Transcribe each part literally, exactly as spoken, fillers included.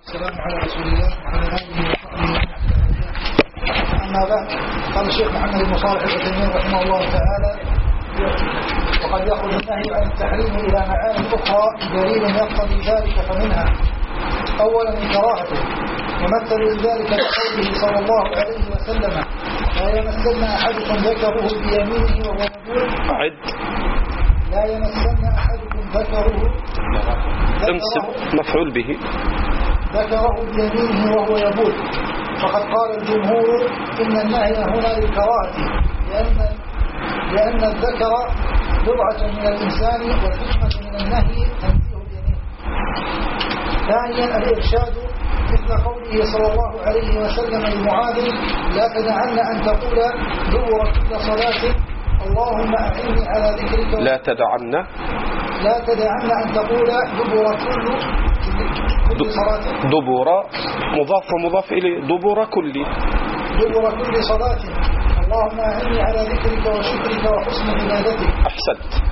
السلام على رسول الله وعلى آله وصحبه. أما بعد، قال الشيخ محمد بن صالح العثيمين رحمه الله تعالى: وقد يخرج النهي عن التحريم إلى معاني أخرى دليل يقتضي ذلك، فمنها أولا كراهته، ومثل ذلك بقوله صلى الله عليه وسلم: لا يمسن أحدكم ذكره بيمينه وهو يبول. أعد. لا يمسن أحدكم ذكره امسك مفعول به ذكره بيمينه وهو يبول. فقد قال الجمهور إن النهي هنا للكراهة، لأن لأن الذكر بضعة من الإنسان، والحكمة من النهي تنزيه اليمين. ثانيا الإرشاد، مثل قوله صلى الله عليه وسلم لمعاذ: لا تدعن أن تقول دبر كل صلاة اللهم أعني على ذكرك. لا تدعن لا تدعن أن تقول دبر كل كل صلاة. دبر مضاف ومضاف إليه، دبر كل دبر كل صلاة اللهم أعني على ذكرك وشكرك وحسن عبادتك. أحسنت.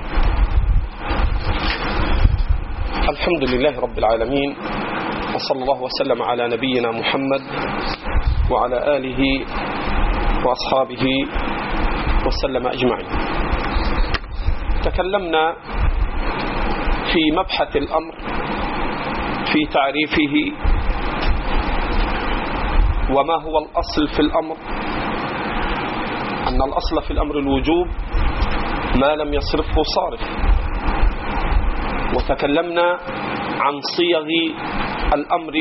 الحمد لله رب العالمين، وصلى الله وسلم على نبينا محمد وعلى آله وأصحابه وسلم أجمعين. تكلمنا في مبحث الأمر في تعريفه، وما هو الأصل في الأمر، أن الأصل في الأمر الوجوب ما لم يصرفه صارف. وتكلمنا عن صيغ الأمر،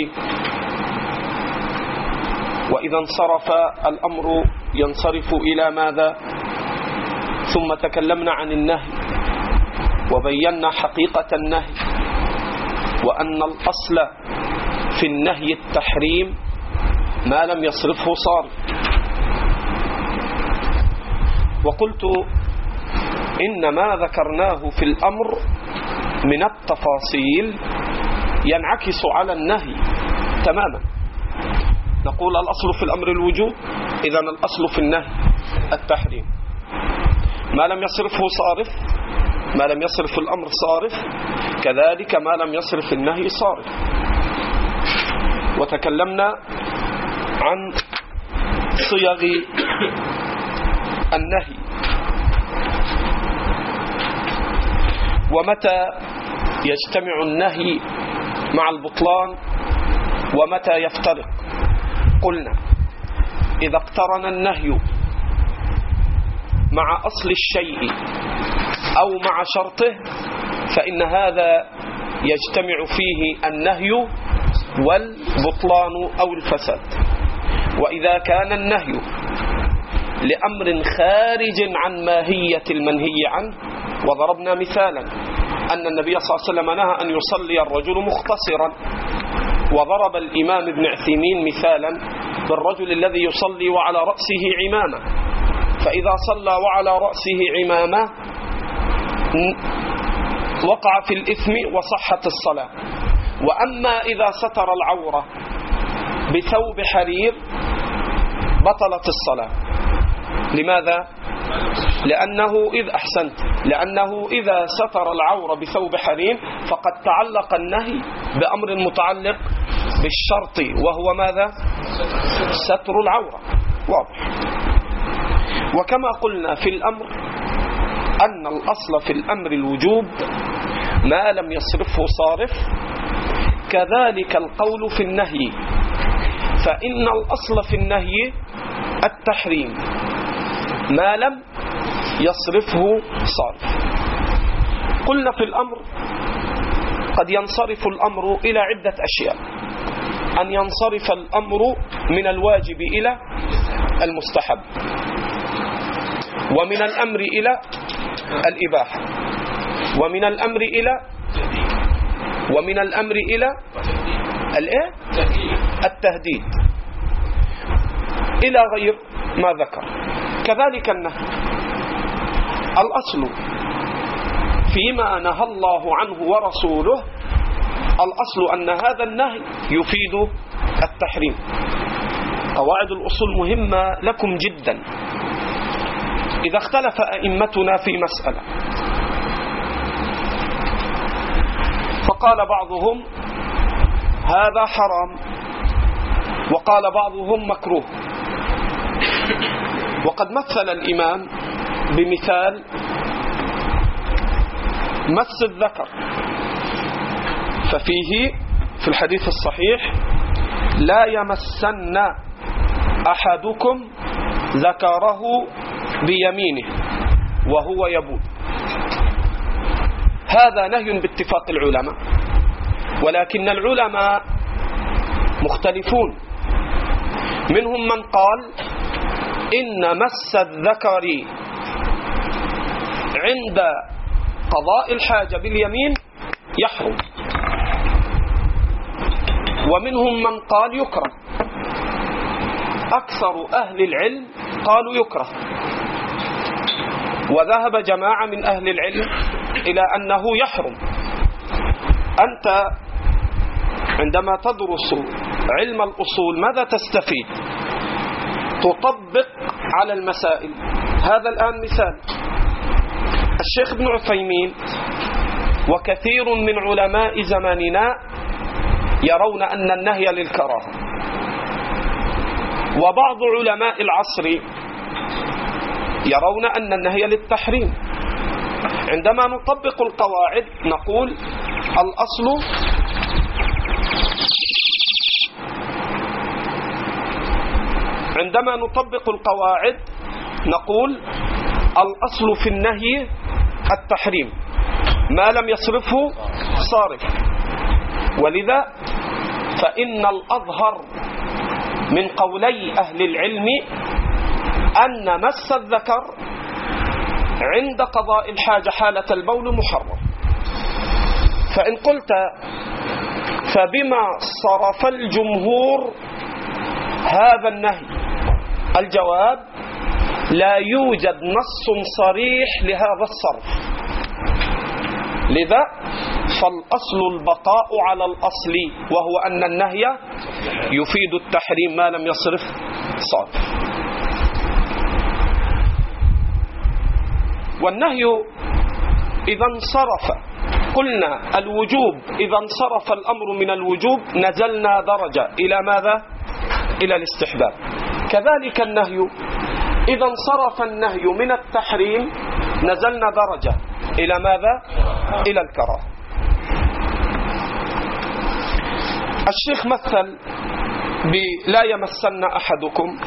وإذا انصرف الأمر ينصرف إلى ماذا؟ ثم تكلمنا عن النهي وبينا حقيقة النهي، وأن الأصل في النهي التحريم ما لم يصرفه صارف. وقلت إن ما ذكرناه في الأمر من التفاصيل ينعكس على النهي تماما. نقول الأصل في الأمر الوجوب، إذن الأصل في النهي التحريم. ما لم يصرفه صارف، ما لم يصرف الأمر صارف، كذلك ما لم يصرف النهي صارف. وتكلمنا عن صيغ النهي، ومتى يجتمع النهي مع البطلان ومتى يفترق. قلنا إذا اقترن النهي مع أصل الشيء أو مع شرطه فإن هذا يجتمع فيه النهي والبطلان أو الفساد. وإذا كان النهي لأمر خارج عن ماهية المنهي عنه، وضربنا مثالا أن النبي صلى الله عليه وسلم نهى أن يصلي الرجل مختصرا، وضرب الإمام ابن عثيمين مثالا بالرجل الذي يصلي وعلى رأسه عمامة، فإذا صلى وعلى رأسه عمامة وقع في الإثم وصحت الصلاة. وأما إذا ستر العورة بثوب حرير بطلت الصلاة. لماذا؟ لأنه إذ أحسنت لأنه إذا ستر العورة بثوب حرير فقد تعلق النهي بأمر متعلق بالشرط، وهو ماذا؟ ستر العورة. واضح. وكما قلنا في الأمر أن الأصل في الأمر الوجوب ما لم يصرفه صارف، كذلك القول في النهي، فإن الأصل في النهي التحريم ما لم يصرفه صارف. قلنا في الأمر قد ينصرف الأمر إلى عدة أشياء: أن ينصرف الأمر من الواجب إلى المستحب، ومن الأمر إلى الإباحة، ومن الأمر إلى ومن الأمر إلى الإيه؟ التهديد، إلى غير ما ذكر. كذلك النهي، الأصل فيما نهى الله عنه ورسوله، الأصل أن هذا النهي يفيد التحريم. قواعد الأصول مهمة لكم جدا. إذا اختلف أئمتنا في مسألة فقال بعضهم هذا حرام، وقال بعضهم مكروه. وقد مثل الإمام بمثال مس الذكر، ففيه في الحديث الصحيح: لا يمسن أحدكم ذكره بيمينه وهو يبول. هذا نهي باتفاق العلماء، ولكن العلماء مختلفون. منهم من قال إن مس الذكر عند قضاء الحاجة باليمين يحرم، ومنهم من قال يكره. أكثر أهل العلم قالوا يكره، وذهب جماعة من أهل العلم إلى أنه يحرم. أنت عندما تدرس علم الأصول ماذا تستفيد؟ تطبق على المسائل. هذا الآن مثال. الشيخ ابن عثيمين وكثير من علماء زماننا يرون أن النهي للكراهة، وبعض علماء العصر يرون أن النهي للتحريم. عندما نطبق القواعد نقول الأصل عندما نطبق القواعد نقول الأصل في النهي التحريم ما لم يصرفه صارف. ولذا فإن الأظهر من قولي أهل العلم أن مس الذكر عند قضاء الحاجة حالة البول محرم. فإن قلت فبما صرف الجمهور هذا النهي؟ الجواب: لا يوجد نص صريح لهذا الصرف، لذا فالأصل البقاء على الأصل، وهو أن النهي يفيد التحريم ما لم يصرف صرف. والنهي إذا انصرف، قلنا الوجوب إذا انصرف الأمر من الوجوب نزلنا درجة إلى ماذا؟ إلى الاستحباب. كذلك النهي إذا انصرف النهي من التحريم نزلنا درجة إلى ماذا؟ إلى الكراهة. الشيخ مثل بلا يمسن أحدكم،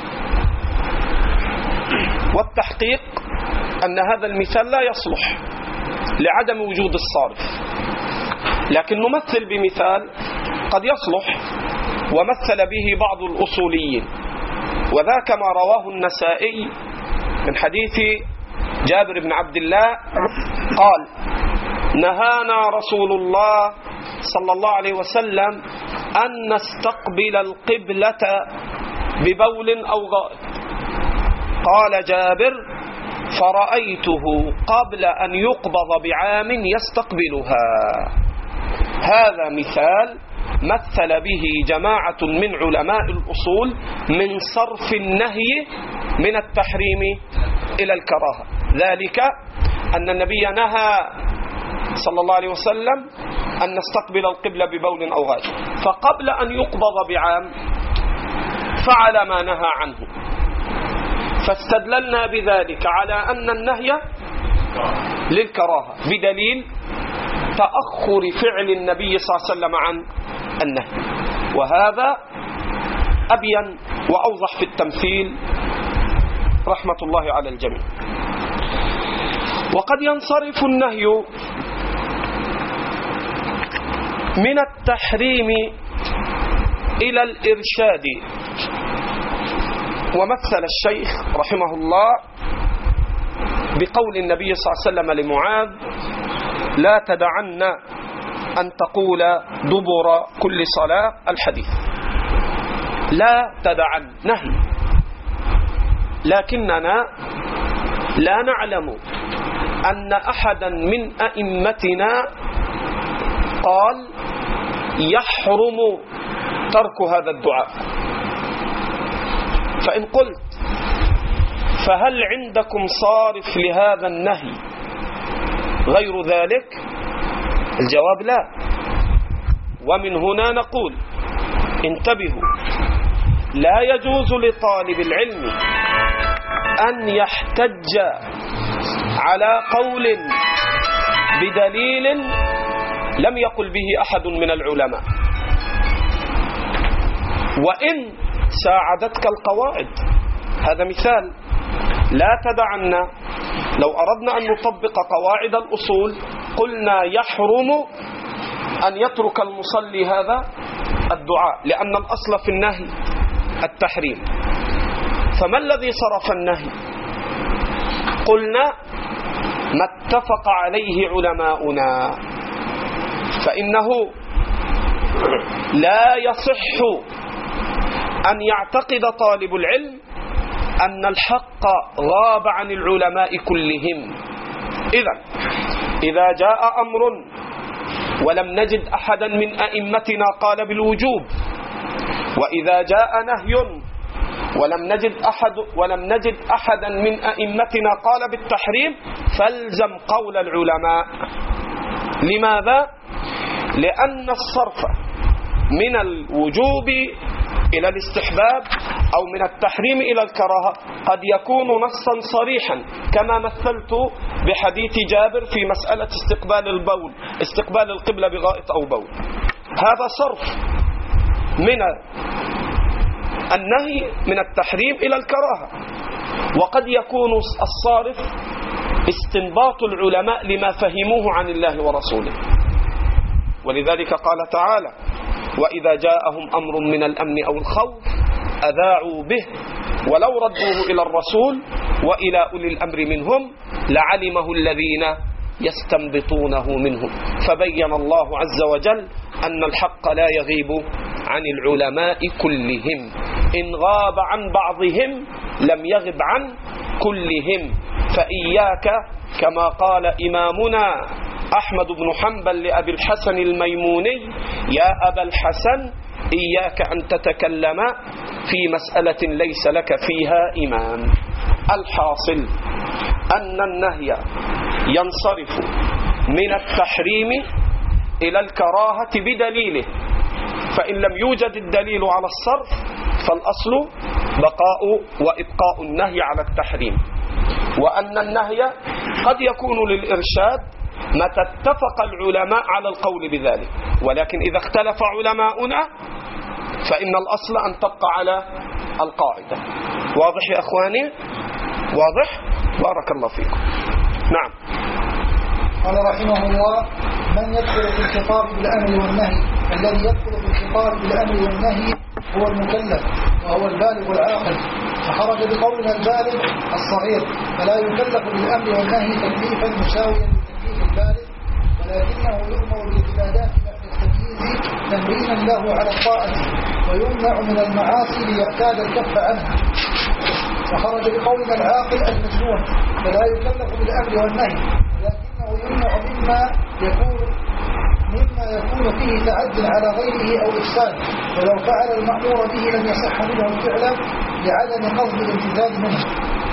والتحقيق أن هذا المثال لا يصلح لعدم وجود الصارف، لكن نمثل بمثال قد يصلح، ومثل به بعض الأصوليين، وذاك ما رواه النسائي من حديث جابر بن عبد الله قال: نهانا رسول الله صلى الله عليه وسلم أن نستقبل القبلة ببول أو غائط. قال جابر: فرأيته قبل أن يقبض بعام يستقبلها. هذا مثال مثل به جماعة من علماء الأصول من صرف النهي من التحريم إلى الكراهة، ذلك أن النبي نهى صلى الله عليه وسلم أن نستقبل القبلة ببول أو غائط، فقبل أن يقبض بعام فعل ما نهى عنه، فاستدللنا بذلك على أن النهي للكراهة بدليل تأخر فعل النبي صلى الله عليه وسلم عن النهي. وهذا أبين وأوضح في التمثيل رحمة الله على الجميع. وقد ينصرف النهي من التحريم إلى الإرشاد. ومثل الشيخ رحمه الله بقول النبي صلى الله عليه وسلم لمعاذ: لا تدعن أن تقول دبر كل صلاة، الحديث. لا تدعن نهي، لكننا لا نعلم أن أحدا من أئمتنا قال يحرم ترك هذا الدعاء. فإن قلت فهل عندكم صارف لهذا النهي غير ذلك؟ الجواب لا. ومن هنا نقول انتبهوا، لا يجوز لطالب العلم أن يحتج على قول بدليل لم يقل به أحد من العلماء، وإن ساعدتك القواعد. هذا مثال. لا تدعنا لو أردنا أن نطبق قواعد الأصول قلنا يحرم أن يترك المصلي هذا الدعاء، لأن الأصل في النهي التحريم. فما الذي صرف النهي؟ قلنا ما اتفق عليه علماؤنا، فإنه لا يصح أن يعتقد طالب العلم أن الحق غاب عن العلماء كلهم. إذن إذا جاء أمر ولم نجد أحدا من أئمتنا قال بالوجوب، وإذا جاء نهي ولم نجد أحد ولم نجد أحدا من أئمتنا قال بالتحريم، فالزم قول العلماء. لماذا؟ لأن الصرف من الوجوب إلى الاستحباب أو من التحريم إلى الكراهة قد يكون نصا صريحا، كما مثلت بحديث جابر في مسألة استقبال البول استقبال القبلة بغائط أو بول. هذا صرف من النهي من التحريم إلى الكراهة، وقد يكون الصارف استنباط العلماء لما فهموه عن الله ورسوله. ولذلك قال تعالى: وإذا جاءهم أمر من الأمن أو الخوف أذاعوا به ولو ردوه إلى الرسول وإلى أولي الأمر منهم لعلمه الذين يستنبطونه منهم. فبين الله عز وجل أن الحق لا يغيب عن العلماء كلهم، إن غاب عن بعضهم لم يغب عن كلهم. فإياك كما قال إمامنا أحمد بن حنبل لأبي الحسن الميموني: يا أبا الحسن إياك أن تتكلم في مسألة ليس لك فيها إمام. الحاصل أن النهي ينصرف من التحريم إلى الكراهة بدليله، فإن لم يوجد الدليل على الصرف فالأصل بقاء وإبقاء النهي على التحريم، وأن النهي قد يكون للإرشاد متى اتفق العلماء على القول بذلك، ولكن إذا اختلف علماؤنا فإن الأصل أن تبقى على القاعدة. واضح يا أخواني؟ واضح؟ بارك الله فيكم. نعم. قال رحمه الله: من يدخل في الخطاب بالأمر والنهي؟ الذي يدخل في الخطاب بالأمر والنهي هو المكلف وهو البالغ العاقل، فخرج بقولنا البالغ الصغير، فلا يكلف بالأمر والنهي تكليفا مساويا لتكليف البالغ، ولكنه يؤمر بالعبادات بعد التمييز تمرينا له على الطاعة، ويمنع من المعاصي ليعتاد الكف عنها. وخرج بقولنا العاقل المجنون، فلا يكلف بالأمر والنهي، ولكنه يمنع مما يكون مما يكون فيه تعد على غيره أو إفساد، ولو فعل المأمور به لم يصح منه الفعل لعدم قصد الامتثال منه.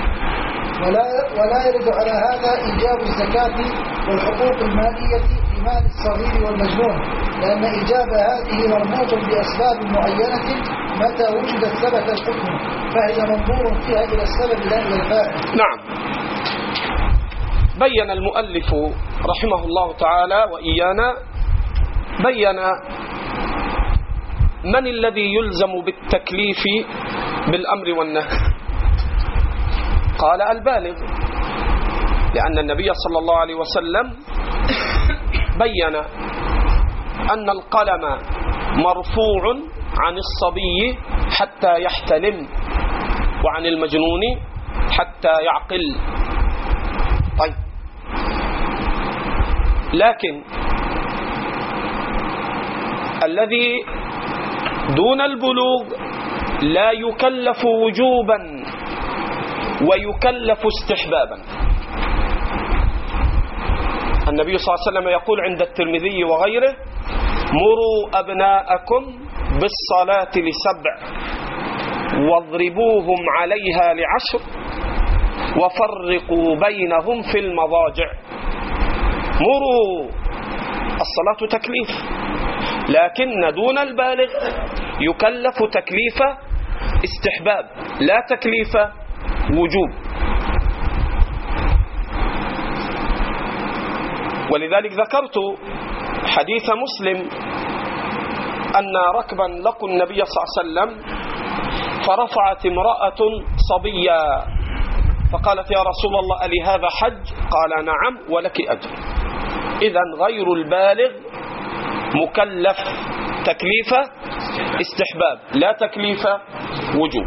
ولا ولا يرد على هذا إيجاب الزكاة والحقوق المالية في مال الصغير والمجنون، لأن إيجاب هذه مربوط بأسباب معينة، متى وجدت ثبت الحكم، فهي منظور فيها إلى السبب لا إلى الفاعل. نعم. بين المؤلف رحمه الله تعالى وإيانا بين من الذي يلزم بالتكليف بالأمر والنهي. قال: البالغ، لأن النبي صلى الله عليه وسلم بين أن القلم مرفوع عن الصبي حتى يحتلم، وعن المجنون حتى يعقل. طيب، لكن الذي دون البلوغ لا يكلف وجوبا ويكلف استحبابا. النبي صلى الله عليه وسلم يقول عند الترمذي وغيره: مروا أبناءكم بالصلاة لسبع واضربوهم عليها لعشر وفرقوا بينهم في المضاجع. مروا، الصلاة تكليف، لكن دون البالغ يكلف تكليف استحباب لا تكليف وجوب. ولذلك ذكرت حديث مسلم أن ركبا لقوا النبي صلى الله عليه وسلم فرفعت امرأة صبيا فقالت يا رسول الله ألي هذا حج؟ قال نعم ولك أجر. إذن غير البالغ مكلف تكليف استحباب لا تكليف وجوب.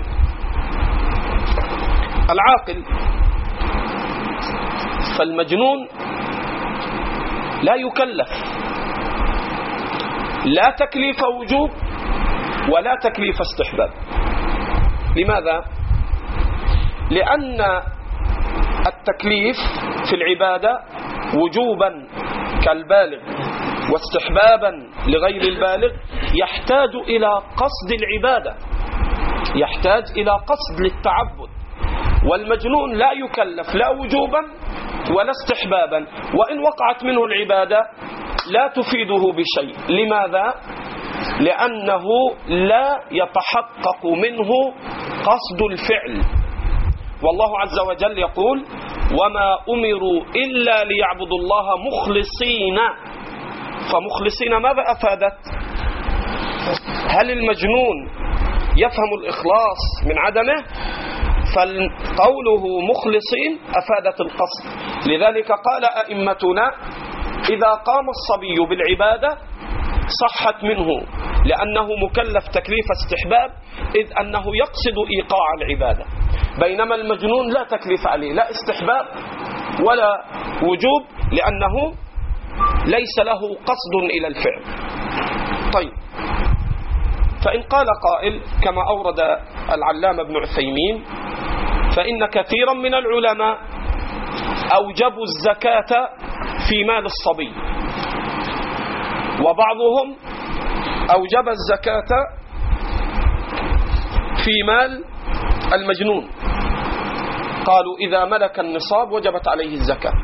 العاقل فالمجنون لا يكلف لا تكليف وجوب ولا تكليف استحباب. لماذا؟ لأن التكليف في العبادة وجوبا كالبالغ واستحبابا لغير البالغ يحتاج إلى قصد العبادة، يحتاج إلى قصد للتعبد. والمجنون لا يكلف لا وجوبا ولا استحبابا، وإن وقعت منه العبادة لا تفيده بشيء. لماذا؟ لأنه لا يتحقق منه قصد الفعل. والله عز وجل يقول وما أمروا إلا ليعبدوا الله مخلصين. فمخلصين ماذا أفادت؟ هل المجنون يفهم الإخلاص من عدمه؟ فقوله مخلصين أفادت القصد. لذلك قال أئمتنا إذا قام الصبي بالعبادة صحت منه لأنه مكلف تكليف استحباب، إذ أنه يقصد إيقاع العبادة، بينما المجنون لا تكليف عليه لا استحباب ولا وجوب لأنه ليس له قصد إلى الفعل. طيب، فإن قال قائل كما أورد العلامة ابن عثيمين فإن كثيرا من العلماء أوجبوا الزكاة في مال الصبي، وبعضهم أوجب الزكاة في مال المجنون، قالوا إذا ملك النصاب وجبت عليه الزكاة.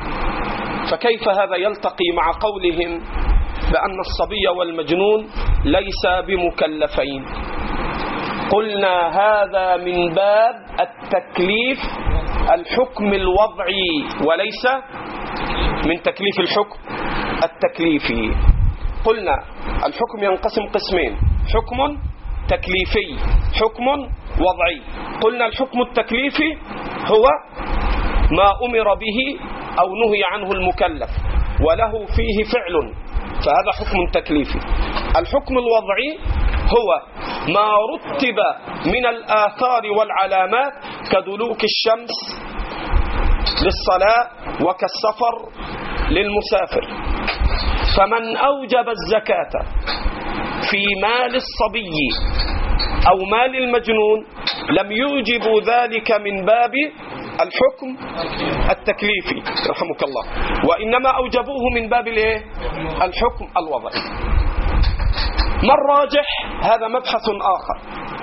فكيف هذا يلتقي مع قولهم بأن الصبي والمجنون ليس بمكلفين؟ قلنا هذا من باب التكليف الحكم الوضعي وليس من تكليف الحكم التكليفي. قلنا الحكم ينقسم قسمين، حكم تكليفي حكم وضعي. قلنا الحكم التكليفي هو ما أمر به أو نهي عنه المكلف وله فيه فعل، فهذا حكم تكليفي. الحكم الوضعي هو ما رتب من الآثار والعلامات كدلوك الشمس للصلاة وكالسفر للمسافر. فمن أوجب الزكاة في مال الصبي أو مال المجنون لم يوجبوا ذلك من باب الحكم التكليفي رحمك الله، وإنما أوجبوه من باب الحكم الوضعي. ما الراجح؟ هذا مبحث آخر.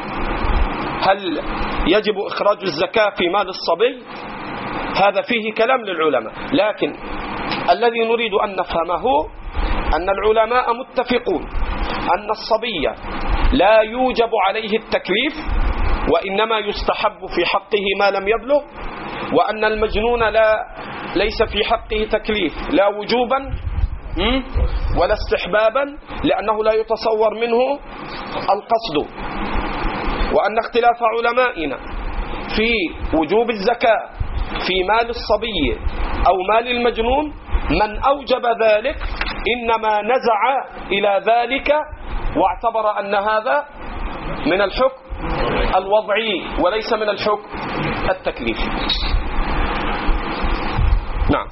هل يجب إخراج الزكاة في مال الصبي؟ هذا فيه كلام للعلماء، لكن الذي نريد أن نفهمه أن العلماء متفقون أن الصبي لا يوجب عليه التكليف وإنما يستحب في حقه ما لم يبلغ، وأن المجنون لا ليس في حقه تكليف لا وجوبا ولا استحبابا لأنه لا يتصور منه القصد. وأن اختلاف علمائنا في وجوب الزكاة في مال الصبي أو مال المجنون من أوجب ذلك إنما نزع إلى ذلك واعتبر أن هذا من الحكم الوضعي وليس من الحكم التكليفي. نعم.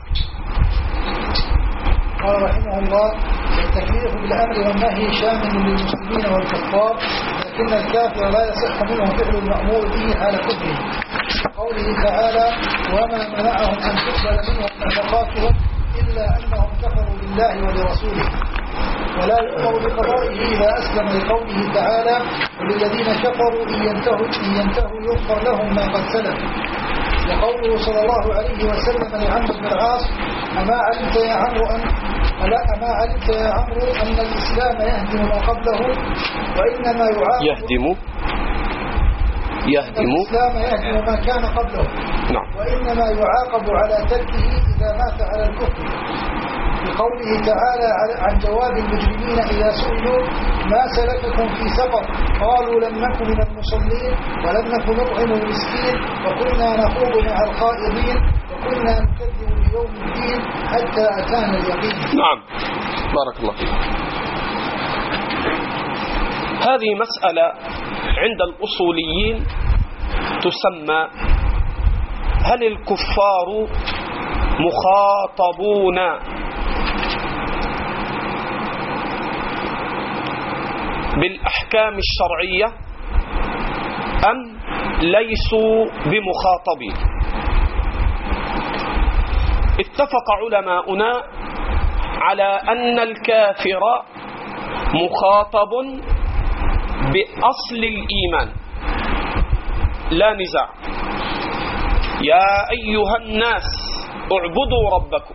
قال رحمه الله التكليف بالأمر والنهي شامل للمسلمين والكفار، لكن الكافر لا يصح منه فعل المأمور به حال كفره. قوله تعالى وما منعهم أن تقبل منهم نفقاتهم إلا أنهم كفروا بالله ولرسوله، ولا يؤمر بقضائه إذا أسلم لقوله تعالى وللذين كفروا إن ينتهوا, إن ينتهوا يغفر لهم ما قد سلف. وقوله صلى الله عليه وسلم لعمرو بن العاص أما علمت يا عمرو أن ألا أما علمت يا عمرو أن الإسلام يهدم ما قبله وإنما يعاقب يهدم يهدم الإسلام يهدم ما كان قبله. نعم. وإنما يعاقب على تركه إذا مات على الكفر، بقوله تعالى عن جواب المجرمين إذا سئلوا ما سلككم في سقر قالوا لم نكن من المصلين ولم نكن نطعم المسكين وكنا نخوض مع الخائضين وكنا نكذب بيوم الدين حتى أتانا اليقين. نعم، بارك الله فيك. هذه مسألة عند الأصوليين تسمى هل الكفار مخاطبون بالأحكام الشرعية أم ليسوا بمخاطبين؟ اتفق علماؤنا على أن الكافر مخاطب بأصل الإيمان لا نزاع. يا أيها الناس اعبدوا ربكم،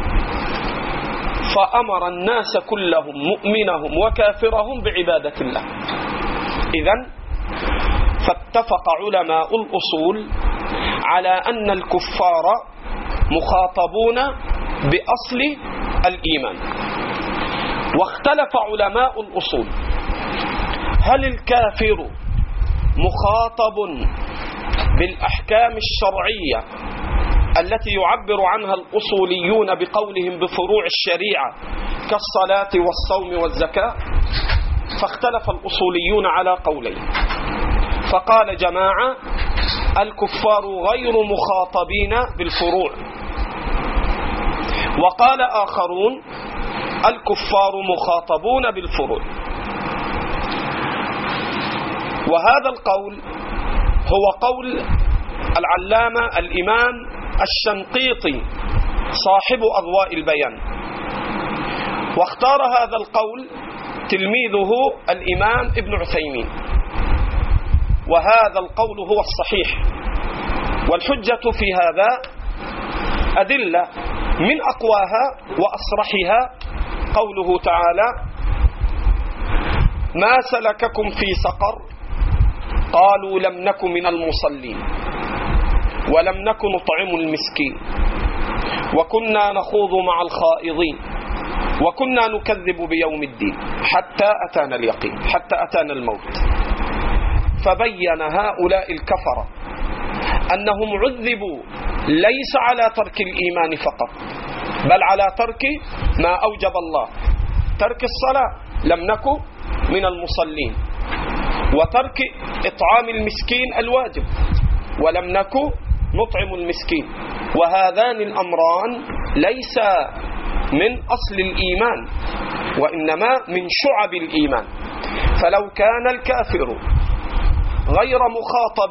فأمر الناس كلهم مؤمنهم وكافرهم بعبادة الله. إذن فاتفق علماء الأصول على أن الكفار مخاطبون بأصل الإيمان. واختلف علماء الأصول هل الكافر مخاطب بالأحكام الشرعية التي يعبر عنها الأصوليون بقولهم بفروع الشريعة كالصلاة والصوم والزكاة؟ فاختلف الأصوليون على قولين، فقال جماعة الكفار غير مخاطبين بالفروع، وقال آخرون الكفار مخاطبون بالفروع. وهذا القول هو قول العلامة الإمام الشنقيطي صاحب أضواء البيان، واختار هذا القول تلميذه الإمام ابن عثيمين، وهذا القول هو الصحيح. والحجة في هذا أدلة من أقواها وأصرحها قوله تعالى ما سلككم في سقر قالوا لم نكن من المصلين ولم نكن نطعم المسكين وكنا نخوض مع الخائضين وكنا نكذب بيوم الدين حتى أتانا اليقين، حتى أتانا الموت. فبين هؤلاء الكفرة أنهم عذبوا ليس على ترك الإيمان فقط، بل على ترك ما أوجب الله، ترك الصلاة لم نكن من المصلين، وترك إطعام المسكين الواجب ولم نكن نطعم المسكين. وهذان الأمران ليس من أصل الإيمان وإنما من شعب الإيمان. فلو كان الكافر غير مخاطب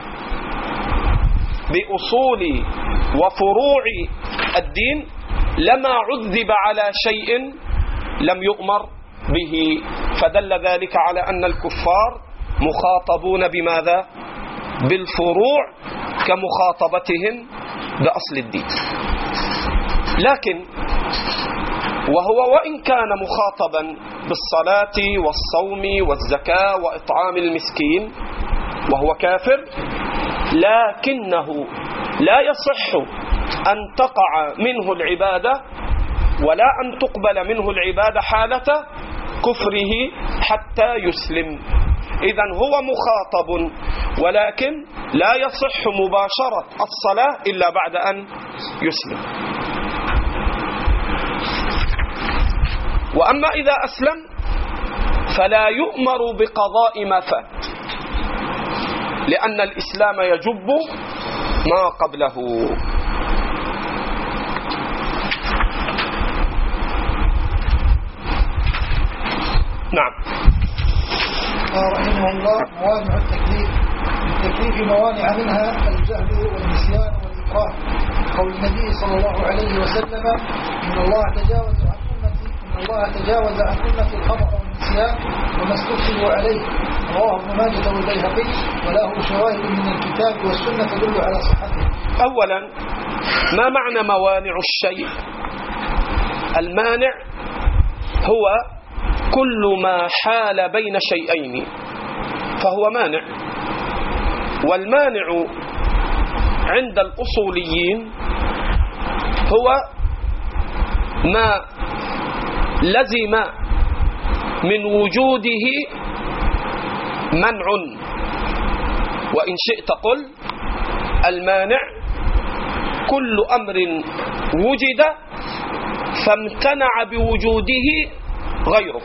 بأصول وفروع الدين لما عذب على شيء لم يؤمر به، فدل ذلك على أن الكفار مخاطبون بماذا؟ بالفروع كمخاطبتهم بأصل الدين. لكن وهو وإن كان مخاطبا بالصلاة والصوم والزكاة وإطعام المسكين وهو كافر، لكنه لا يصح أن تقع منه العبادة ولا أن تقبل منه العبادة حالة كفره حتى يسلم. إذن هو مخاطب ولكن لا يصح مباشرة الصلاة إلا بعد أن يسلم. وأما إذا أسلم فلا يؤمر بقضاء ما فات، لأن الإسلام يجب ما قبله. نعم. قال رحمه الله موانع التكليف. التكليف موانع منها الجهل والنسيان والإكراه، قول النبي صلى الله عليه وسلم إن الله تجاوز عن أمتي إن الله تجاوز عن أمتي الخطأ والنسيان وما استكرهوا عليه، رواه ابن ماجه والبيهقي وله شواهد من الكتاب والسنة تدل على صحته. أولا، ما معنى موانع الشيء؟ المانع هو كل ما حال بين شيئين فهو مانع. والمانع عند الأصوليين هو ما لزم من وجوده منع، وإن شئت قل المانع كل أمر وجد فامتنع بوجوده غيره،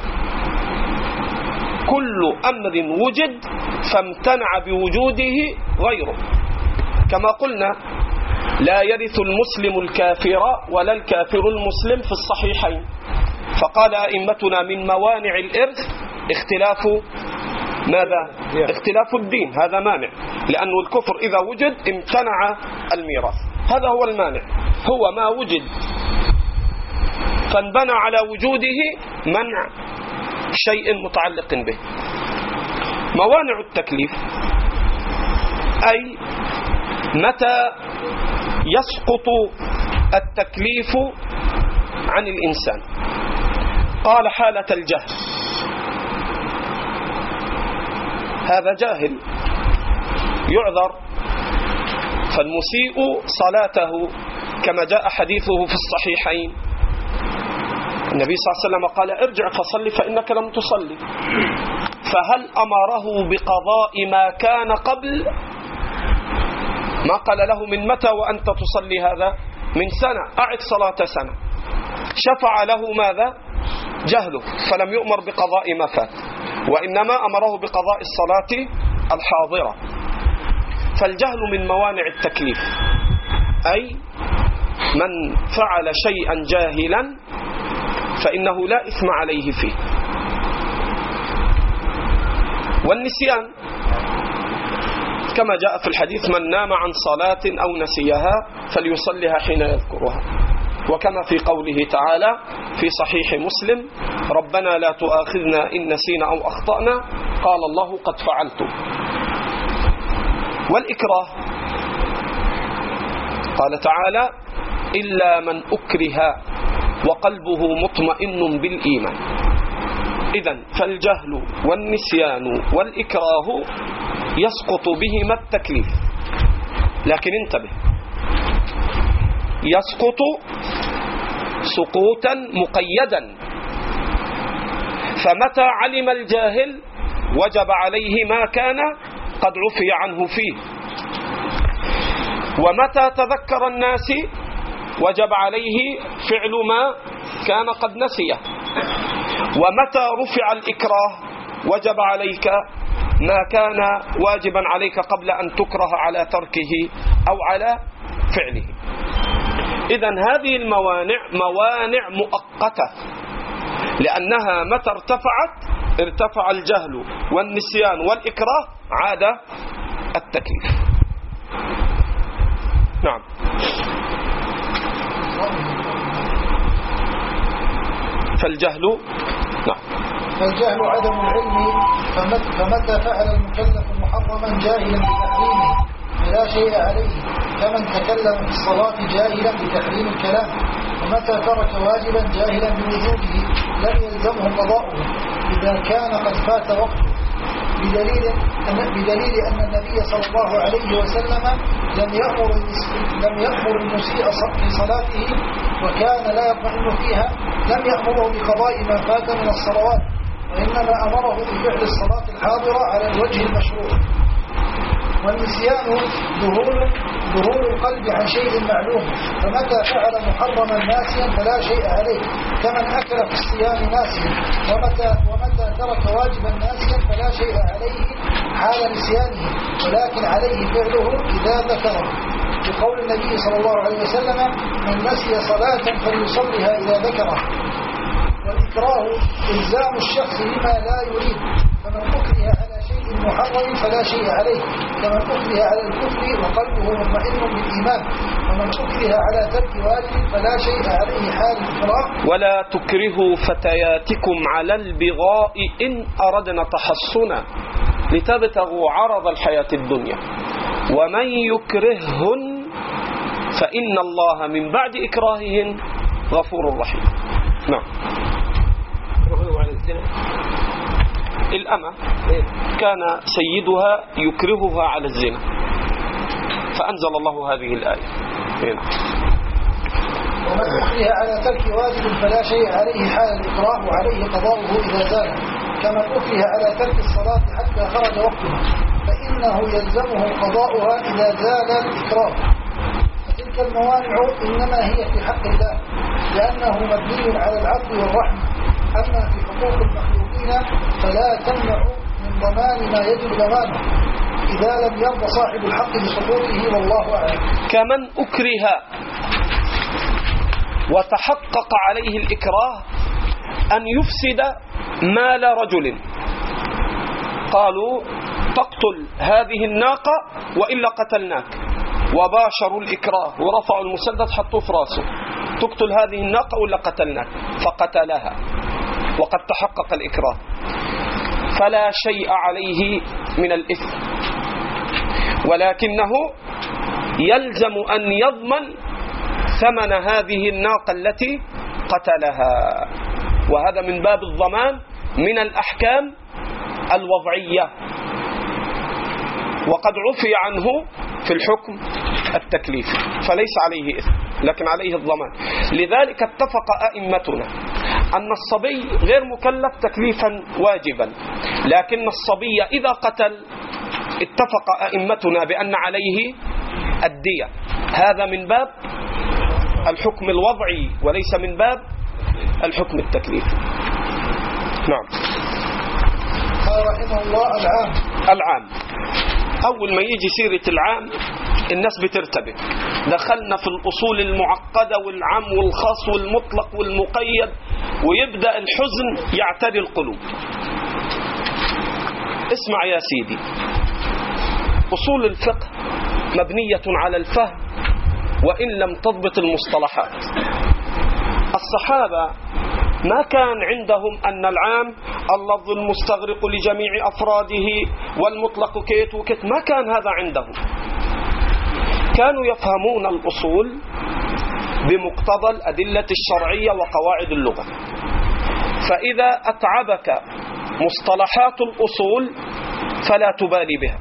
كل أمر وجد فامتنع بوجوده غيره. كما قلنا لا يرث المسلم الكافر ولا الكافر المسلم في الصحيحين، فقال أئمتنا من موانع الإرث اختلاف ماذا؟ اختلاف الدين، هذا مانع، لأن الكفر إذا وجد امتنع الميراث، هذا هو المانع، هو ما وجد فانبنى على وجوده منع شيء متعلق به. موانع التكليف أي متى يسقط التكليف عن الإنسان. قال حالة الجهل، هذا جاهل يعذر، فالمسيء صلاته كما جاء حديثه في الصحيحين النبي صلى الله عليه وسلم قال ارجع فصلي فإنك لم تصلي، فهل أمره بقضاء ما كان قبل؟ ما قال له من متى وأنت تصلي هذا؟ من سنة، أعد صلاة سنة. شفع له ماذا؟ جهله، فلم يؤمر بقضاء ما فات، وإنما أمره بقضاء الصلاة الحاضرة. فالجهل من موانع التكليف، أي من فعل شيئا جاهلا فإنه لا إثم عليه فيه. والنسيان كما جاء في الحديث من نام عن صلاة أو نسيها فليصلها حين يذكرها، وكما في قوله تعالى في صحيح مسلم ربنا لا تؤاخذنا إن نسينا أو أخطأنا قال الله قد فعلت. والإكراه قال تعالى إلا من أكره وقلبه مطمئن بالإيمان. إذن فالجهل والنسيان والإكراه يسقط بهما التكليف، لكن انتبه، يسقط سقوطا مقيدا، فمتى علم الجاهل وجب عليه ما كان قد عفي عنه فيه، ومتى تذكر الناس وجب عليه فعل ما كان قد نسيه، ومتى رفع الإكراه وجب عليك ما كان واجبا عليك قبل أن تكره على تركه أو على فعله. إذن هذه الموانع موانع مؤقتة، لأنها متى ارتفعت ارتفع الجهل والنسيان والإكراه عاد التكليف. نعم. فالجهل نعم فالجهل عدم العلم، فمتى فعل المكلف محرما جاهلا بتحريمه فلا شيء عليه، كمن تكلم في الصلاة جاهلا بتحريم الكلام، ومتى ترك واجبا جاهلا بوجوده لم يلزمه قضاؤه إذا كان قد فات وقته، بدليل أن, بدليل أن النبي صلى الله عليه وسلم لم يأمر لم يأمر المسيء في صلاته وكان لا يطمئن فيها، لم يأمره بقضاء ما فات من الصلوات، وإنما أمره بفعل الصلاة الحاضرة على الوجه المشروع. والنسيان ظهور ظهور القلب عن شيء معلوم، فمتى فعل محرما ناسيا فلا شيء عليه، كمن أكل في الصيام ناسيا، ومتى ومتى ترك واجبا ناسيا فلا شيء عليه حال نسيانه، ولكن عليه فعله إذا ذكره، بقول النبي صلى الله عليه وسلم من نسي صلاة فليصلها إذا ذكره. والإكراه إلزام الشخص بما لا يريد، فمن أكره على شيء محرم فلا شيء عليه، كمن أكره على الكفر وقلبه مطمئن بالإيمان، ومن أكره على ترك واجب فلا شيء عليه حال الإكراه. ولا تكرهوا فتياتكم على البغاء إن أردنا تحصنا لتبتغوا عرض الحياة الدنيا ومن يكرههن فإن الله من بعد إكراههن غفور رحيم. نعم. الأمة كان سيدها يكرهها على الزنا فأنزل الله هذه الآية. ومن أكره على ترك واجب فلا شيء عليه حال الإكراه وعليه قضاؤه إذا زال، كمن أكره على ترك الصلاة حتى خرج وقتها فإنه يلزمه قضاؤها إذا زال الإكراه. فتلك الموانع إنما هي في حق الله لأنه مبني على العفو والرحمة، أما في حقوق المخلوقين فلا تمنع من ضمان ما يجب ضمانه إذا لم يرضى صاحب الحق بسقوطه، والله أعلم. كمن أكره وتحقق عليه الإكراه أن يفسد مال رجل، قالوا تقتل هذه الناقة وإلا قتلناك، وباشروا الإكراه ورفعوا المسدس حطوه في راسه، تقتل هذه الناقة وإلا قتلناك، فقتلها وقد تحقق الإكراه، فلا شيء عليه من الإثم، ولكنه يلزم أن يضمن ثمن هذه الناقة التي قتلها، وهذا من باب الضمان من الأحكام الوضعية، وقد عفي عنه في الحكم التكليفي، فليس عليه إثم لكن عليه الضمان. لذلك اتفق أئمتنا أن الصبي غير مكلف تكليفا واجبا، لكن الصبي إذا قتل اتفق أئمتنا بأن عليه الدية، هذا من باب الحكم الوضعي وليس من باب الحكم التكليفي. نعم. قال رحمه الله العام. العام أول ما يجي سيرة العام الناس بترتبك، دخلنا في الأصول المعقدة والعام والخاص والمطلق والمقيد، ويبدأ الحزن يعتري القلوب. اسمع يا سيدي، أصول الفقه مبنية على الفهم وإن لم تضبط المصطلحات. الصحابة ما كان عندهم أن العام اللفظ المستغرق لجميع أفراده والمطلق كيت وكيت، ما كان هذا عندهم، كانوا يفهمون الأصول بمقتضى الأدلة الشرعية وقواعد اللغة، فإذا أتعبك مصطلحات الأصول فلا تبالي بها،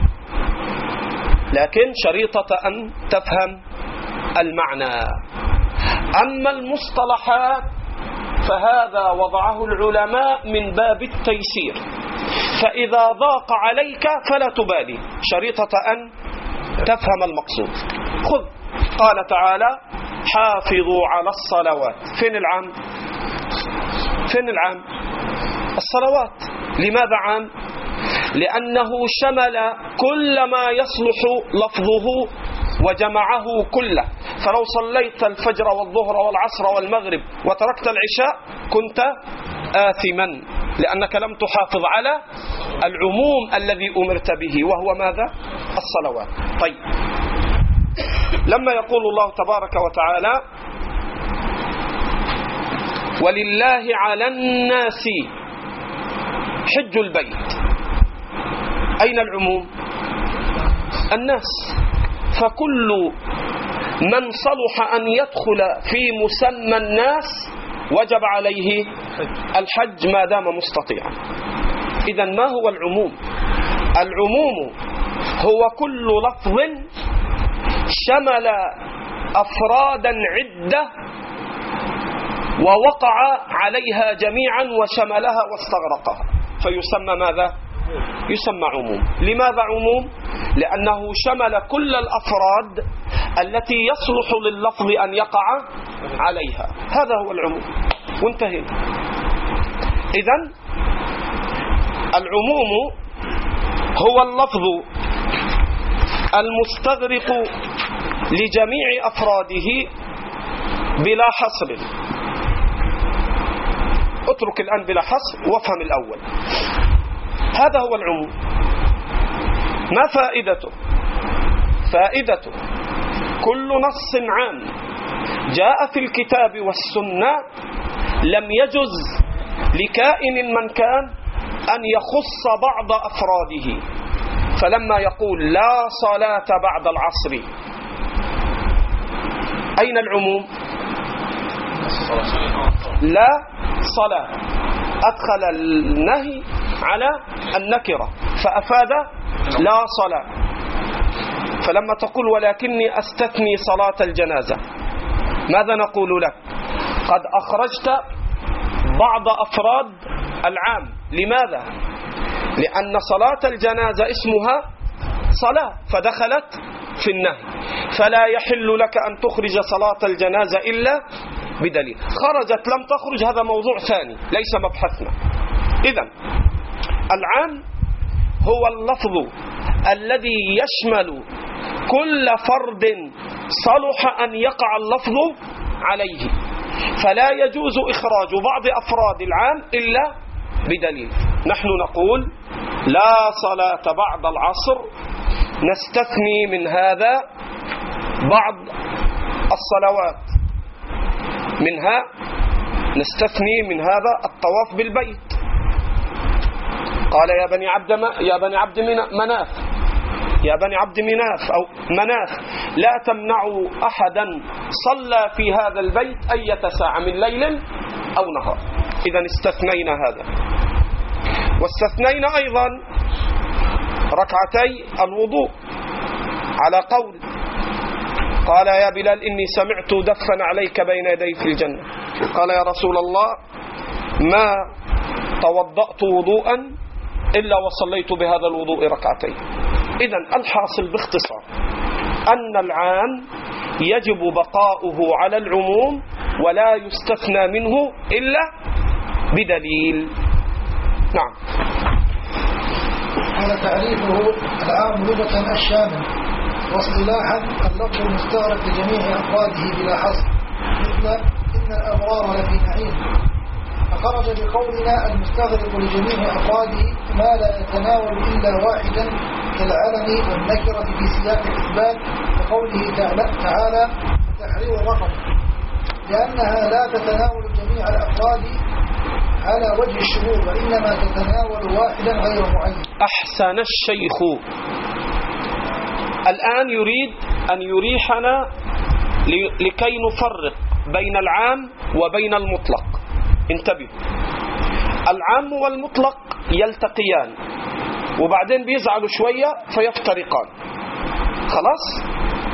لكن شريطة أن تفهم المعنى. أما المصطلحات فهذا وضعه العلماء من باب التيسير، فإذا ضاق عليك فلا تبالي، شريطة أن تفهم المقصود. خذ قال تعالى حافظوا على الصلوات، فين العام؟ فين العام؟ الصلوات. لماذا عام؟ لأنه شمل كل ما يصلح لفظه وجمعه كله، فلو صليت الفجر والظهر والعصر والمغرب وتركت العشاء كنت آثما، لأنك لم تحافظ على العموم الذي أمرت به وهو ماذا؟ الصلوات. طيب، لما يقول الله تبارك وتعالى ولله على الناس حج البيت، أين العموم؟ الناس، فكل من صلح أن يدخل في مسمى الناس وجب عليه الحج ما دام مستطيعا. إذن ما هو العموم؟ العموم هو كل لفظ شمل أفرادا عدة ووقع عليها جميعا وشملها واستغرقها فيسمى ماذا؟ يسمى عموم. لماذا عموم؟ لأنه شمل كل الأفراد التي يصلح لللفظ أن يقع عليها، هذا هو العموم، وانتهينا. إذن العموم هو اللفظ المستغرق لجميع أفراده بلا حصر. اترك الآن بلا حصر وافهم الأول، هذا هو العموم. ما فائدته؟ فائدته كل نص عام جاء في الكتاب والسنة لم يجز لكائن من كان أن يخص بعض أفراده، فلما يقول لا صلاة بعد العصر أين العموم؟ لا صلاة، أدخل النهي على النكرة فأفاد لا صلاة. فلما تقول ولكني أستثني صلاة الجنازة، ماذا نقول لك؟ قد أخرجت بعض أفراد العام. لماذا؟ لأن صلاة الجنازة اسمها صلاة فدخلت في النهي، فلا يحل لك أن تخرج صلاة الجنازة إلا بدليل. خرجت لم تخرج هذا موضوع ثاني ليس مبحثنا. إذن العام هو اللفظ الذي يشمل كل فرد صلح أن يقع اللفظ عليه، فلا يجوز إخراج بعض أفراد العام إلا بدليل. نحن نقول لا صلاة بعد العصر، نستثني من هذا بعض الصلوات، منها نستثني من هذا الطواف بالبيت. قال يا بني عبد يا بني عبد مناف يا بني عبد مناف أو مناف لا تمنعوا أحدا صلى في هذا البيت أية ساعة من ليل أو نهار. إذن استثنينا هذا. واستثنينا أيضا ركعتي الوضوء على قول قال يا بلال إني سمعت دفا عليك بين يدي في الجنة. قال يا رسول الله ما توضأت وضوءا إلا وصليت بهذا الوضوء ركعتين. إذن الحاصل باختصار أن العام يجب بقاؤه على العموم ولا يستثنى منه إلا بدليل. نعم. هذا تعريفه العام لغة الشامل، واصطلاحا اللفظ المستغرق لجميع أفراده بلا حصر، مثل إن الأبرار لفي نعيم، فخرج بقولنا المستغرق لجميع أفراده ما لا يتناول إلا واحدا كالعلم والنكرة في سياق الإثبات، وقوله تعالى تحرير الرقم، لأنها لا تتناول جميع الأفراد على وجه الشمول، وإنما تتناول واحدا غير معين. أحسن الشيخ. الآن يريد أن يريحنا لكي نفرق بين العام وبين المطلق. انتبهوا، العام والمطلق يلتقيان وبعدين بيزعلوا شوية فيفترقان. خلاص؟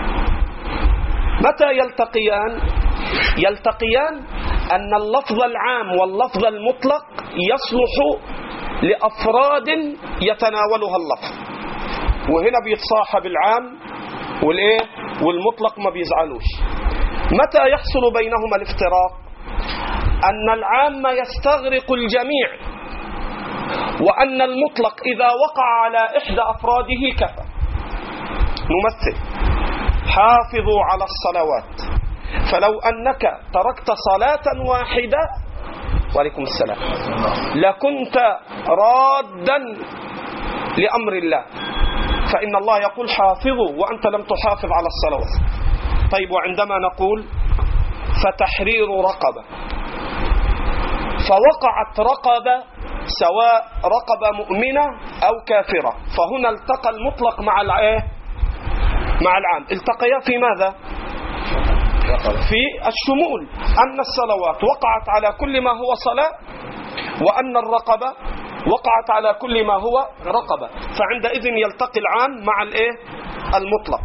متى يلتقيان؟ يلتقيان أن اللفظ العام واللفظ المطلق يصلح لأفراد يتناولها اللفظ، وهنا بيتصاحب العام والإيه والمطلق ما بيزعلوش. متى يحصل بينهما الافتراق؟ أن العام يستغرق الجميع، وأن المطلق إذا وقع على إحدى أفراده كفى. نمثل حافظوا على الصلوات، فلو أنك تركت صلاة واحدة وعليكم السلام لكنت رادا لأمر الله، فإن الله يقول حافظوا وأنت لم تحافظ على الصلوات. طيب، وعندما نقول فتحرير رقبة، فوقعت رقبة سواء رقبة مؤمنة أو كافرة، فهنا التقى المطلق مع العام مع العام التقيا في ماذا؟ في الشمول، أن الصلوات وقعت على كل ما هو صلاة، وأن الرقبة وقعت على كل ما هو رقبة، فعندئذ يلتقي العام مع الايه المطلق.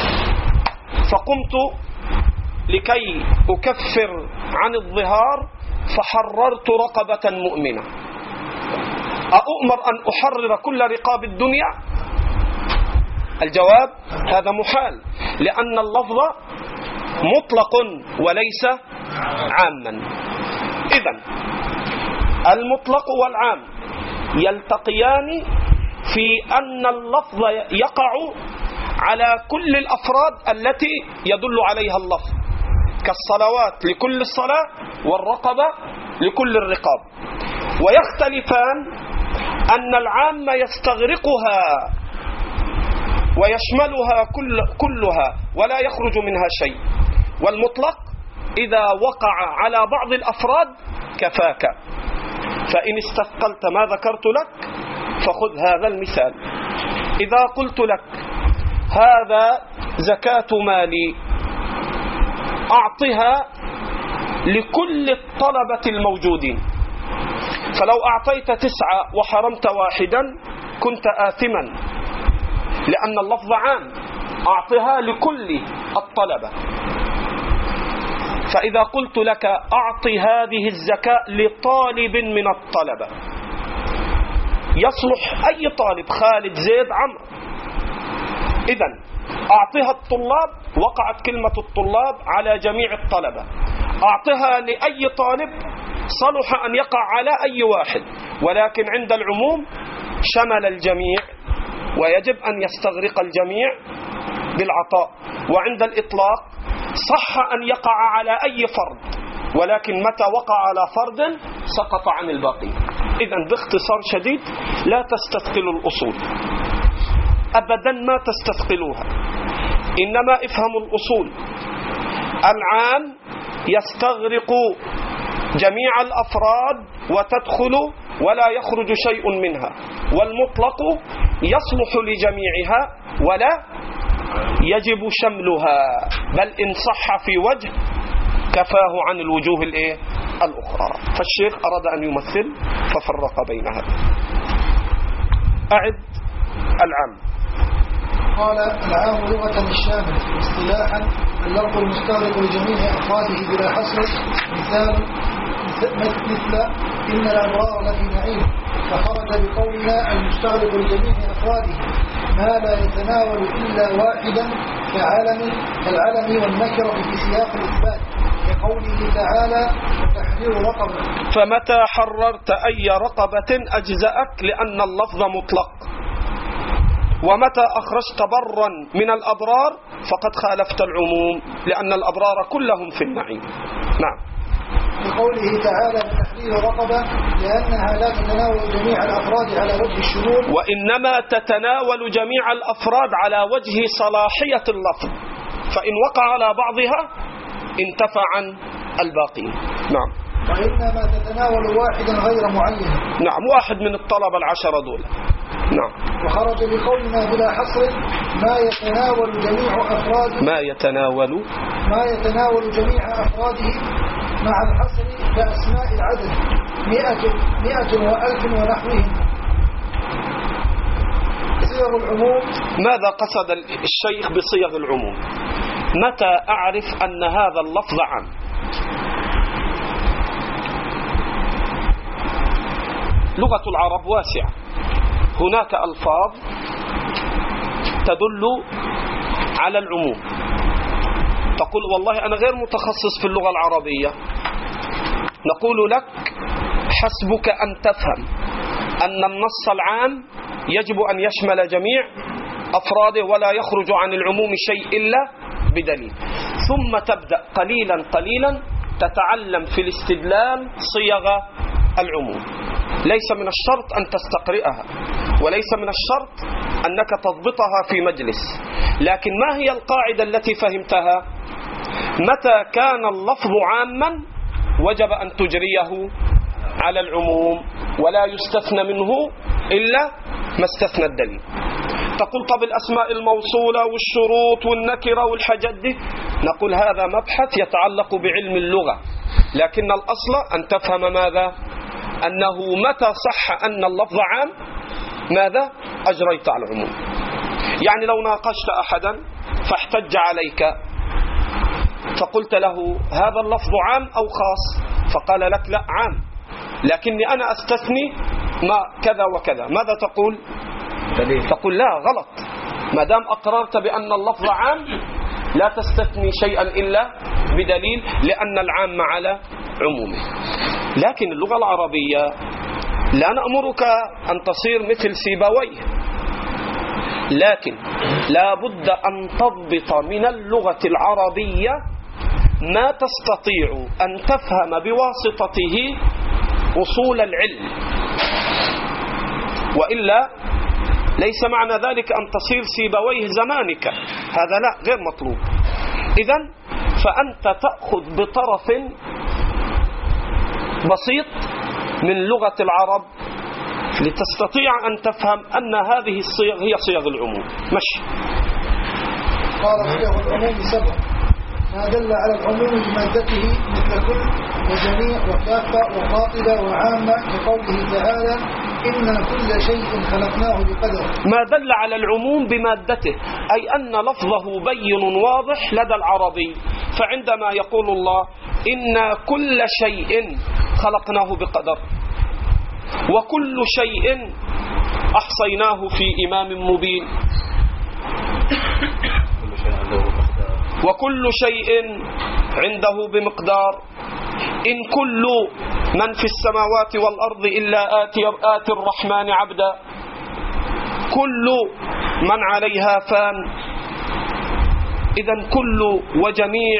فقمت لكي أكفر عن الظهار فحررت رقبة مؤمنة، أؤمر أن أحرر كل رقاب الدنيا؟ الجواب هذا محال، لأن اللفظ مطلق وليس عاما. إذن المطلق والعام يلتقيان في أن اللفظ يقع على كل الأفراد التي يدل عليها اللفظ، كالصلوات لكل الصلاة والرقبة لكل الرقاب. ويختلفان أن العام يستغرقها ويشملها كل كلها ولا يخرج منها شيء، والمطلق إذا وقع على بعض الأفراد كفاك. فإن استثقلت ما ذكرت لك فخذ هذا المثال. إذا قلت لك هذا زكاة مالي، أعطها لكل الطلبة الموجودين. فلو أعطيت تسعة وحرمت واحدا كنت آثما، لأن اللفظ عام، أعطها لكل الطلبة. فإذا قلت لك أعطي هذه الزكاة لطالب من الطلبة، يصلح أي طالب، خالد، زيد، عمرو. إذن أعطيها الطلاب، وقعت كلمة الطلاب على جميع الطلبة. أعطيها لأي طالب، صلح أن يقع على أي واحد، ولكن عند العموم شمل الجميع ويجب أن يستغرق الجميع بالعطاء. وعند الإطلاق صح أن يقع على أي فرد، ولكن متى وقع على فرد سقط عن الباقي. إذن باختصار شديد لا تستثقلوا الأصول أبدا، ما تستثقلوها، إنما افهموا الأصول. العام يستغرق جميع الأفراد وتدخل ولا يخرج شيء منها، والمطلق يصلح لجميعها ولا يجب شملها، بل إن صح في وجه كفاه عن الوجوه الإيه؟ الأخرى. فالشيخ أراد أن يمثل ففرق بينها. أعد العام. قال: العام لغة الشامل، اصطلاحا اللفظ المستغرق لجميع أفراده بلا حصر. مثال مثل إن الأبرار لفي نعيم، فخرج بقولنا المستغرق لجميع أفراده ما لا يتناول إلا واحدا كعالم كالعلم والنكرة في سياق الإثبات، كقوله تعالى: وتحرير رقبة. فمتى حررت أي رقبة أجزأك، لأن اللفظ مطلق. ومتى أخرجت برا من الأبرار فقد خالفت العموم، لأن الأبرار كلهم في النعيم. نعم. بقوله تعالى: وتحرير رقبة، لأنها لا تتناول جميع الأفراد على وجه الشمول، وإنما تتناول جميع الأفراد على وجه صلاحية اللفظ، فإن وقع على بعضها انتفى عن الباقين. نعم. وإنما تتناول واحدا غير معين. نعم، واحد من الطلبة العشرة دول. نعم. وخرج بقولنا بلا حصر ما يتناول جميع أفراده ما يتناول ما يتناول جميع أفراده مع الحصر كأسماء العدد مئة مئة وألف ونحوهم. صيغ العموم. ماذا قصد الشيخ بصيغ العموم؟ متى أعرف أن هذا اللفظ عام؟ لغة العرب واسعة، هناك ألفاظ تدل على العموم. تقول والله أنا غير متخصص في اللغة العربية، نقول لك حسبك أن تفهم أن النص العام يجب أن يشمل جميع أفراده ولا يخرج عن العموم شيء إلا بدليل. ثم تبدأ قليلا قليلا تتعلم في الاستدلال صيغ العموم. ليس من الشرط أن تستقرئها، وليس من الشرط أنك تضبطها في مجلس، لكن ما هي القاعدة التي فهمتها؟ متى كان اللفظ عاما وجب أن تجريه على العموم ولا يستثنى منه إلا ما استثنى الدليل. تقول طب الأسماء الموصولة والشروط والنكرة والحاجات دي، نقول هذا مبحث يتعلق بعلم اللغة، لكن الأصل أن تفهم ماذا؟ أنه متى صح أن اللفظ عام ماذا؟ أجريت على العموم. يعني لو ناقشت أحدا فاحتج عليك فقلت له هذا اللفظ عام أو خاص، فقال لك لا عام، لكني أنا أستثني ما كذا وكذا، ماذا تقول؟ دليل. تقول لا غلط، ما دام أقررت بأن اللفظ عام لا تستثني شيئا إلا بدليل، لأن العام على عمومه. لكن اللغة العربية لا نأمرك أن تصير مثل سيبويه، لكن لا بد أن تضبط من اللغة العربية ما تستطيع أن تفهم بواسطته أصول العلم، وإلا ليس معنى ذلك أن تصير سيبويه زمانك، هذا لا، غير مطلوب. إذن فأنت تأخذ بطرف بسيط من لغة العرب لتستطيع أن تفهم أن هذه الصيغ هي صيغ العموم. مشي. قال صيغ العموم سبع: ما دل على العموم بمادته مثل كل وجميع وكافة وقاطبة وعامة كقوله تعالى إن كل شيء خلقناه بقدر. ما دل على العموم بمادته أي أن لفظه بين واضح لدى العربي. فعندما يقول الله إن كل شيء خلقناه بقدر وكل شيء أحصيناه في إمام مبين وكل شيء عنده بمقدار إن كل من في السماوات والأرض إلا آتي, آتي الرحمن عبدا كل من عليها فان. إذن كل وجميع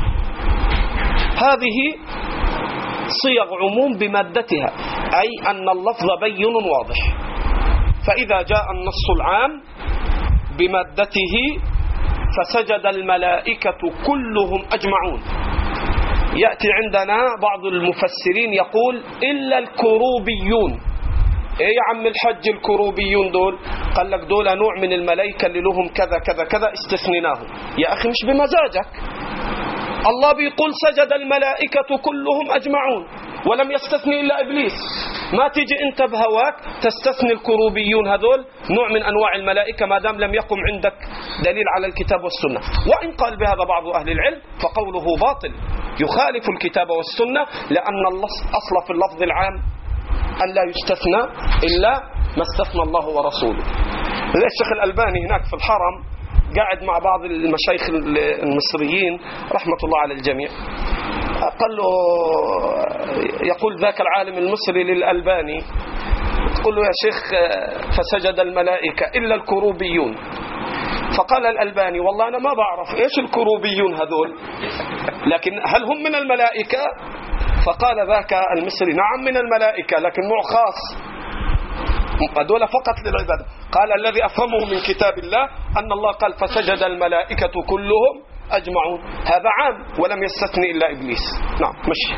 هذه صيغ عموم بمادتها أي أن اللفظ بين واضح. فإذا جاء النص العام بمادته فسجد الملائكة كلهم أجمعون. يأتي عندنا بعض المفسرين يقول إلا الكروبيون. إيه يا عم الحج الكروبيون دول؟ قال لك دول نوع من الملائكة اللي لهم كذا كذا كذا استثنيناهم. يا أخي مش بمزاجك، الله بيقول سجد الملائكة كلهم أجمعون ولم يستثني إلا إبليس. ما تيجي أنت بهواك تستثني الكروبيون هذول نوع من أنواع الملائكة ما دام لم يقم عندك دليل على الكتاب والسنة. وإن قال بهذا بعض أهل العلم فقوله باطل يخالف الكتاب والسنة، لأن الأصل في اللفظ العام أن لا يستثنى إلا ما استثنى الله ورسوله. الشيخ الألباني هناك في الحرم قاعد مع بعض المشايخ المصريين رحمة الله على الجميع، قال له يقول ذاك العالم المصري للألباني قل له يا شيخ فسجد الملائكة إلا الكروبيون. فقال الألباني والله أنا ما بعرف إيش الكروبيون هذول، لكن هل هم من الملائكة؟ فقال ذاك المصري نعم من الملائكة لكن نوع خاص، هذول فقط للعبادة. قال الذي أفهمه من كتاب الله أن الله قال فسجد الملائكة كلهم أجمعون، هذا عام ولم يستثني إلا إبليس. نعم مشي.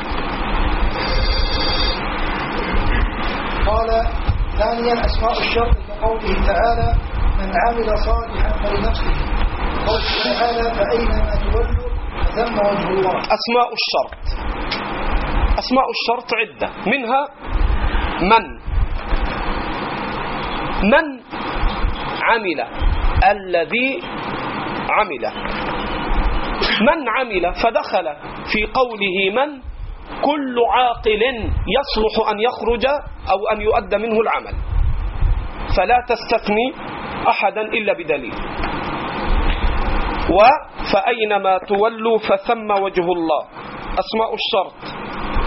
قال ثانيا أسماء الشرط كقوله تعالى من عمل صالحا فلنفسه، قوله تعالى فأينما تولوا فثم وجه الله. أسماء الشرط أسماء الشرط عدة، منها من من عمل الذي عمل من عمل فدخل في قوله من كل عاقل يصلح أن يخرج أو أن يؤدى منه العمل، فلا تستثني أحدا إلا بدليل. وفأينما تولوا فثم وجه الله أسماء الشرط.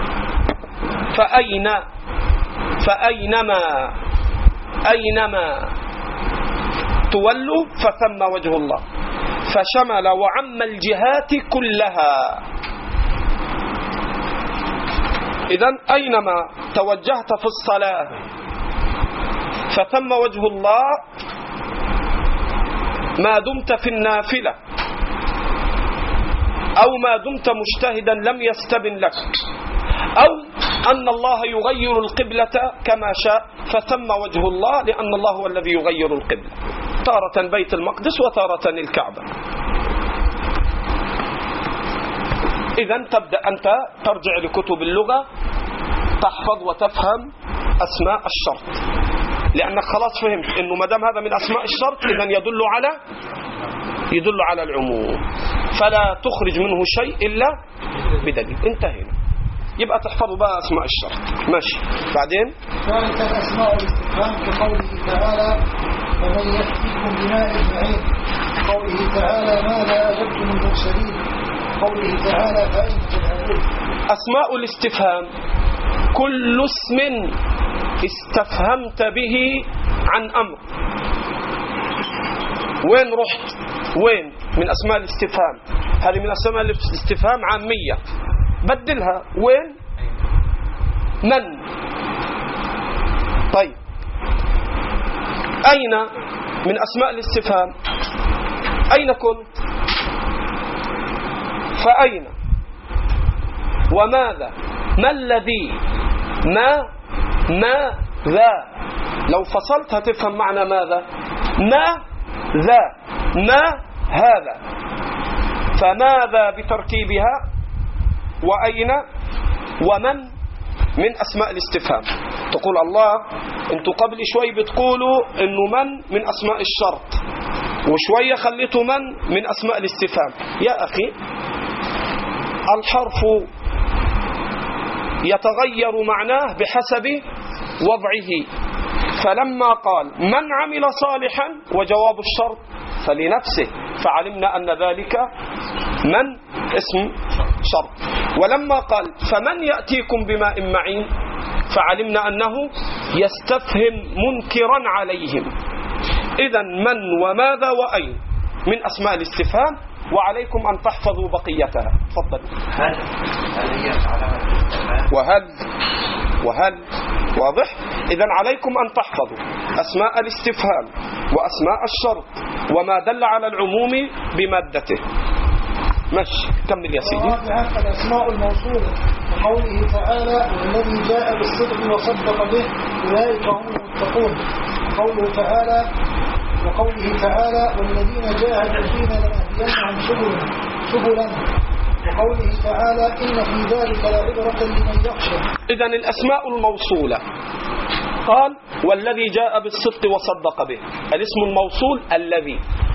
فأين فأينما أينما تولوا فثم وجه الله، فشمل وعم الجهات كلها. إذن أينما توجهت في الصلاة فثم وجه الله ما دمت في النافلة أو ما دمت مجتهدا لم يستبن لك، أو أن الله يغير القبلة كما شاء فثم وجه الله، لأن الله هو الذي يغير القبلة، تارة بيت المقدس وتارة الكعبة. إذن تبدأ أنت ترجع لكتب اللغة تحفظ وتفهم أسماء الشرط، لأنك خلاص فهمت إنه ما دام هذا من أسماء الشرط إذن يدل على يدل على العموم، فلا تخرج منه شيء إلا بدليل. انتهينا. يبقى تحفظوا بقى أسماء الشرط. ماشي. بعدين ثالثا أسماء الاستفهام كقوله تعالى ومن يأتيكم بماء معين، قوله تعالى ماذا أجبتم المرسلين، قوله تعالى فأين تذهبون. أسماء الاستفهام كل اسم استفهمت به عن أمر. وين رحت؟ وين؟ من أسماء الاستفهام. هذه من أسماء الاستفهام عامية، بدلها. وين؟ من؟ طيب أين من أسماء الاستفهام؟ أين كنت؟ فأين؟ وماذا؟ ما الذي؟ ما ما ذا. لو فصلت هتفهم معنى ماذا. ما ذا، ما هذا. فماذا بتركيبها؟ وأين ومن من أسماء الاستفهام. تقول الله انتوا قبل شوي بتقولوا انه من من أسماء الشرط، وشوية خليتوا من من أسماء الاستفهام. يا أخي الحرف يتغير معناه بحسب وضعه، فلما قال من عمل صالحا وجواب الشرط فلنفسه، فعلمنا أن ذلك من اسم شرط. ولما قال فمن يأتيكم بماء معين فعلمنا أنه يستفهم منكرا عليهم. إذن من وماذا وأين من أسماء الاستفهام، وعليكم أن تحفظوا بقيتها. تفضل. هل هل هي علامة الاستفهام؟ وهل وهل واضح. إذن عليكم أن تحفظوا أسماء الاستفهام وأسماء الشرط وما دل على العموم بمادته. ماشي كمل يا سيدي. رابعا الأسماء الموصولة، وقوله تعالى والذي جاء بالصدق وصدق به أولئك هم المتقون. وقوله تعالى وقوله تعالى والذين جاهدوا فينا لنهدينهم سبلنا سبلا. وقوله تعالى إن في ذلك لعبرة لمن يخشى. إذن الأسماء الموصولة قال والذي جاء بالصدق وصدق به، الاسم الموصول الذي،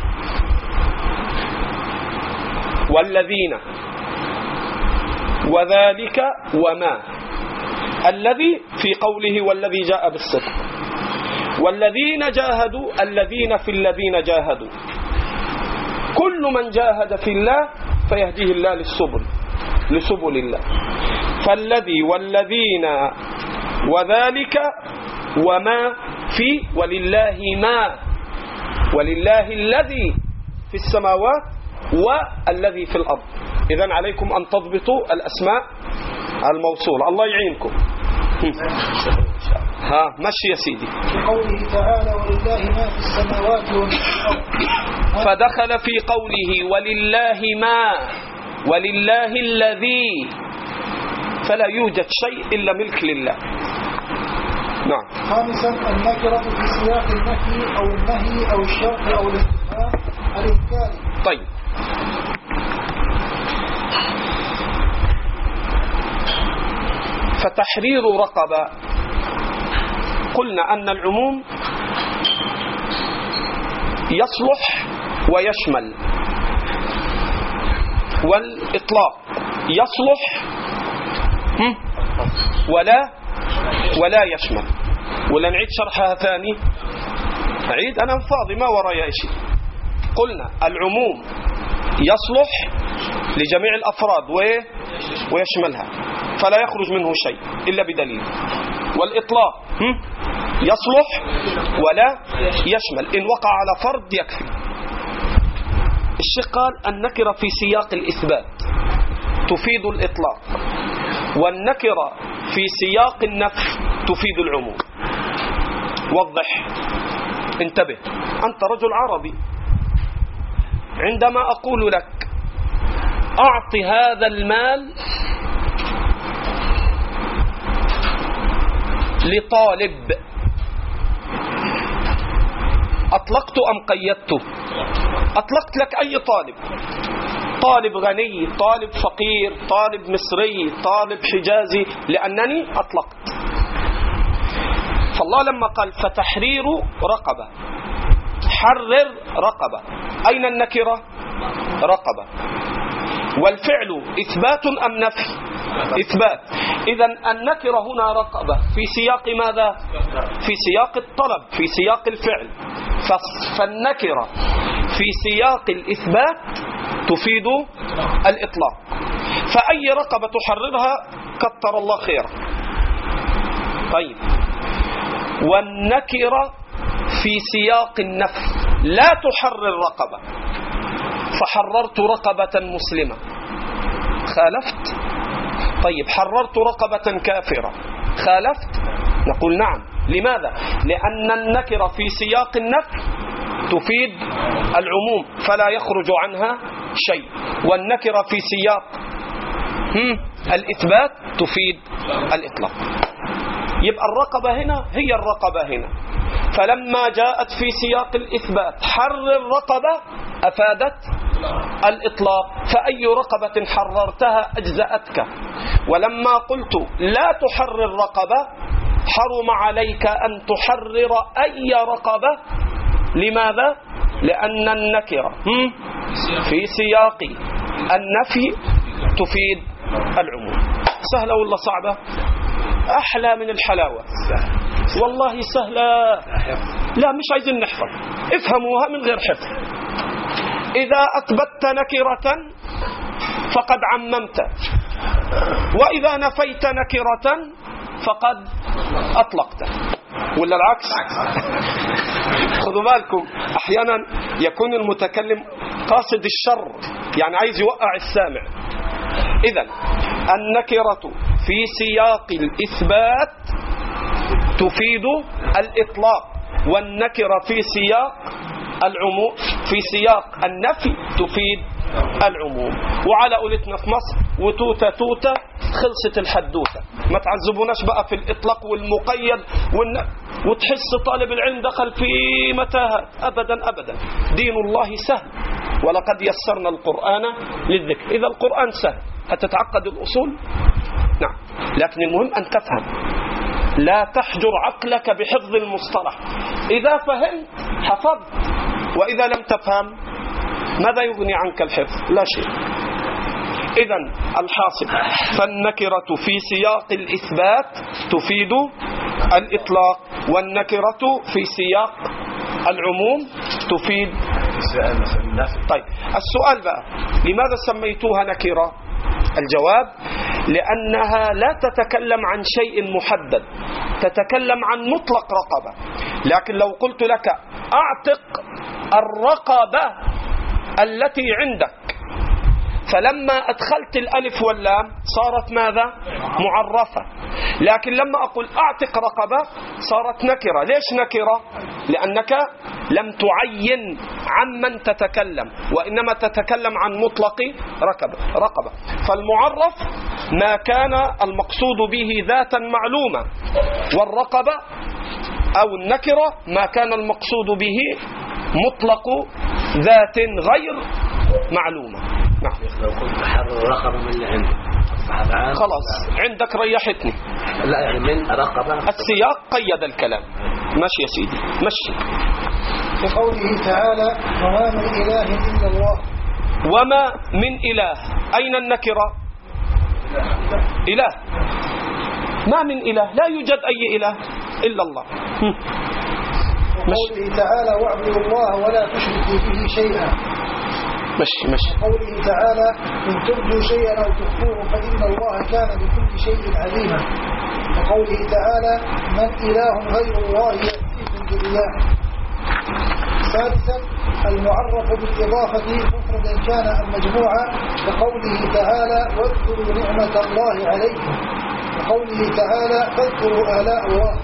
والذين، وذلك، وما. الذي في قوله والذي جاء بالصدق، والذين جاهدوا الذين في الذين جاهدوا. كل من جاهد في الله فيهديه الله للسبل لسبل الله. فالذي والذين وذلك وما في ولله ما، ولله الذي في السماوات والذي في الأرض. إذن عليكم أن تضبطوا الأسماء الموصولة. الله يعينكم. ها مشي يا سيدي. قوله تعالى ولله ما في السماوات وما في الأرض. فدخل في قوله ولله ما ولله الذي، فلا يوجد شيء إلا ملك لله. نعم. خامسا النكرة في سياق النفي أو النهي أو الشرط أو الاستفهام الإنكاري. طيب فتحرير رقبة، قلنا أن العموم يصلح ويشمل، والإطلاق يصلح ولا ولا يشمل. ولا نعيد شرحها ثاني؟ أعيد أنا فاضي ما ورايا شيء. قلنا العموم يصلح لجميع الأفراد ويشملها فلا يخرج منه شيء إلا بدليل. والإطلاق يصلح ولا يشمل، إن وقع على فرد يكفي. الشيخ قال النكرة في سياق الإثبات تفيد الإطلاق، والنكرة في سياق النفي تفيد العموم. وضح، انتبه، أنت رجل عربي، عندما أقول لك أعط هذا المال لطالب، أطلقت أم قيدته؟ أطلقت لك أي طالب، طالب غني، طالب فقير، طالب مصري، طالب حجازي، لأنني أطلقت. فالله لما قال فتحرير رقبة، حرر رقبة، أين النكرة؟ رقبة. والفعل إثبات أم نفي؟ إثبات. إذن النكرة هنا رقبة في سياق ماذا؟ في سياق الطلب، في سياق الفعل. فالنكرة في سياق الإثبات تفيد الإطلاق. فأي رقبة تحررها كتر الله خيرا. طيب، والنكرة في سياق النفي لا تحرر رقبة، فحررت رقبة مسلمة، خالفت؟ طيب حررت رقبة كافرة، خالفت؟ نقول نعم. لماذا؟ لأن النكرة في سياق النفي تفيد العموم فلا يخرج عنها شيء، والنكرة في سياق الإثبات تفيد الإطلاق. يبقى الرقبة هنا هي الرقبة هنا، فلما جاءت في سياق الإثبات حرر الرقبة أفادت الإطلاق فأي رقبة حررتها أجزأتك. ولما قلت لا تحرر رقبة حرم عليك أن تحرر أي رقبة. لماذا؟ لأن النكرة في سياق النفي تفيد العموم. سهلة ولا صعبة؟ أحلى من الحلاوة والله سهلة. لا مش عايزين نحفظ، افهموها من غير حفظ. إذا أثبتت نكرة فقد عممت، وإذا نفيت نكرة فقد أطلقت، ولا العكس؟ خذوا بالكم أحيانا يكون المتكلم قاصد الشر، يعني عايز يوقع السامع. إذن النكرة في سياق الإثبات تفيد الإطلاق، والنكرة في سياق العموم في سياق النفي تفيد العموم. وعلى قولتنا في مصر وتوتة توتة خلصت الحدوتة. ما تعذبوناش بقى في الإطلاق والمقيد والن... وتحس طالب العلم دخل في متاهات. أبدا أبدا، دين الله سهل، ولقد يسرنا القرآن للذكر. إذا القرآن سهل هتتعقد الأصول؟ نعم، لكن المهم أن تفهم، لا تحجر عقلك بحفظ المصطلح. إذا فهمت حفظت، وإذا لم تفهم ماذا يغني عنك الحفظ؟ لا شيء. إذن الحاصل فالنكرة في سياق الإثبات تفيد الإطلاق، والنكرة في سياق العموم تفيد. طيب السؤال بقى، لماذا سميتوها نكرة؟ الجواب لأنها لا تتكلم عن شيء محدد، تتكلم عن مطلق رقبة. لكن لو قلت لك أعتق الرقبة التي عندك، فلما أدخلت الألف واللام صارت ماذا؟ معرفة. لكن لما أقول أعتق رقبة صارت نكرة. ليش نكرة؟ لأنك لم تعين عمن تتكلم، وإنما تتكلم عن مطلق رقبة رقبة فالمعرف ما كان المقصود به ذاتا معلومة، والرقبة أو النكرة ما كان المقصود به مطلق ذات غير معلومة. نعم. لو كنت حرر رقبة من اللي عندي خلاص عندك ريحتني. لا يعني من رقبة. السياق قيد الكلام. ماشي يا سيدي ماشي. بقوله تعالى وما من إله إلا الله. وما من إله، أين النكرة؟ إله، ما من إله، لا يوجد أي إله إلا الله. وقوله تعالى واعبدوا الله ولا تشركوا به شيئا. مشي مشي. قوله تعالى إن تبدوا شيئا أو تخفوه فإن الله كان بكل شيء عليما. وقوله تعالى من إله غير الله يأتيكم برياح. سادسا المعرف بالإضافة مفردا كان أم مجموعا، كقوله تعالى واذكروا نعمة الله عليكم، وقوله تعالى فاذكروا آلاء الله.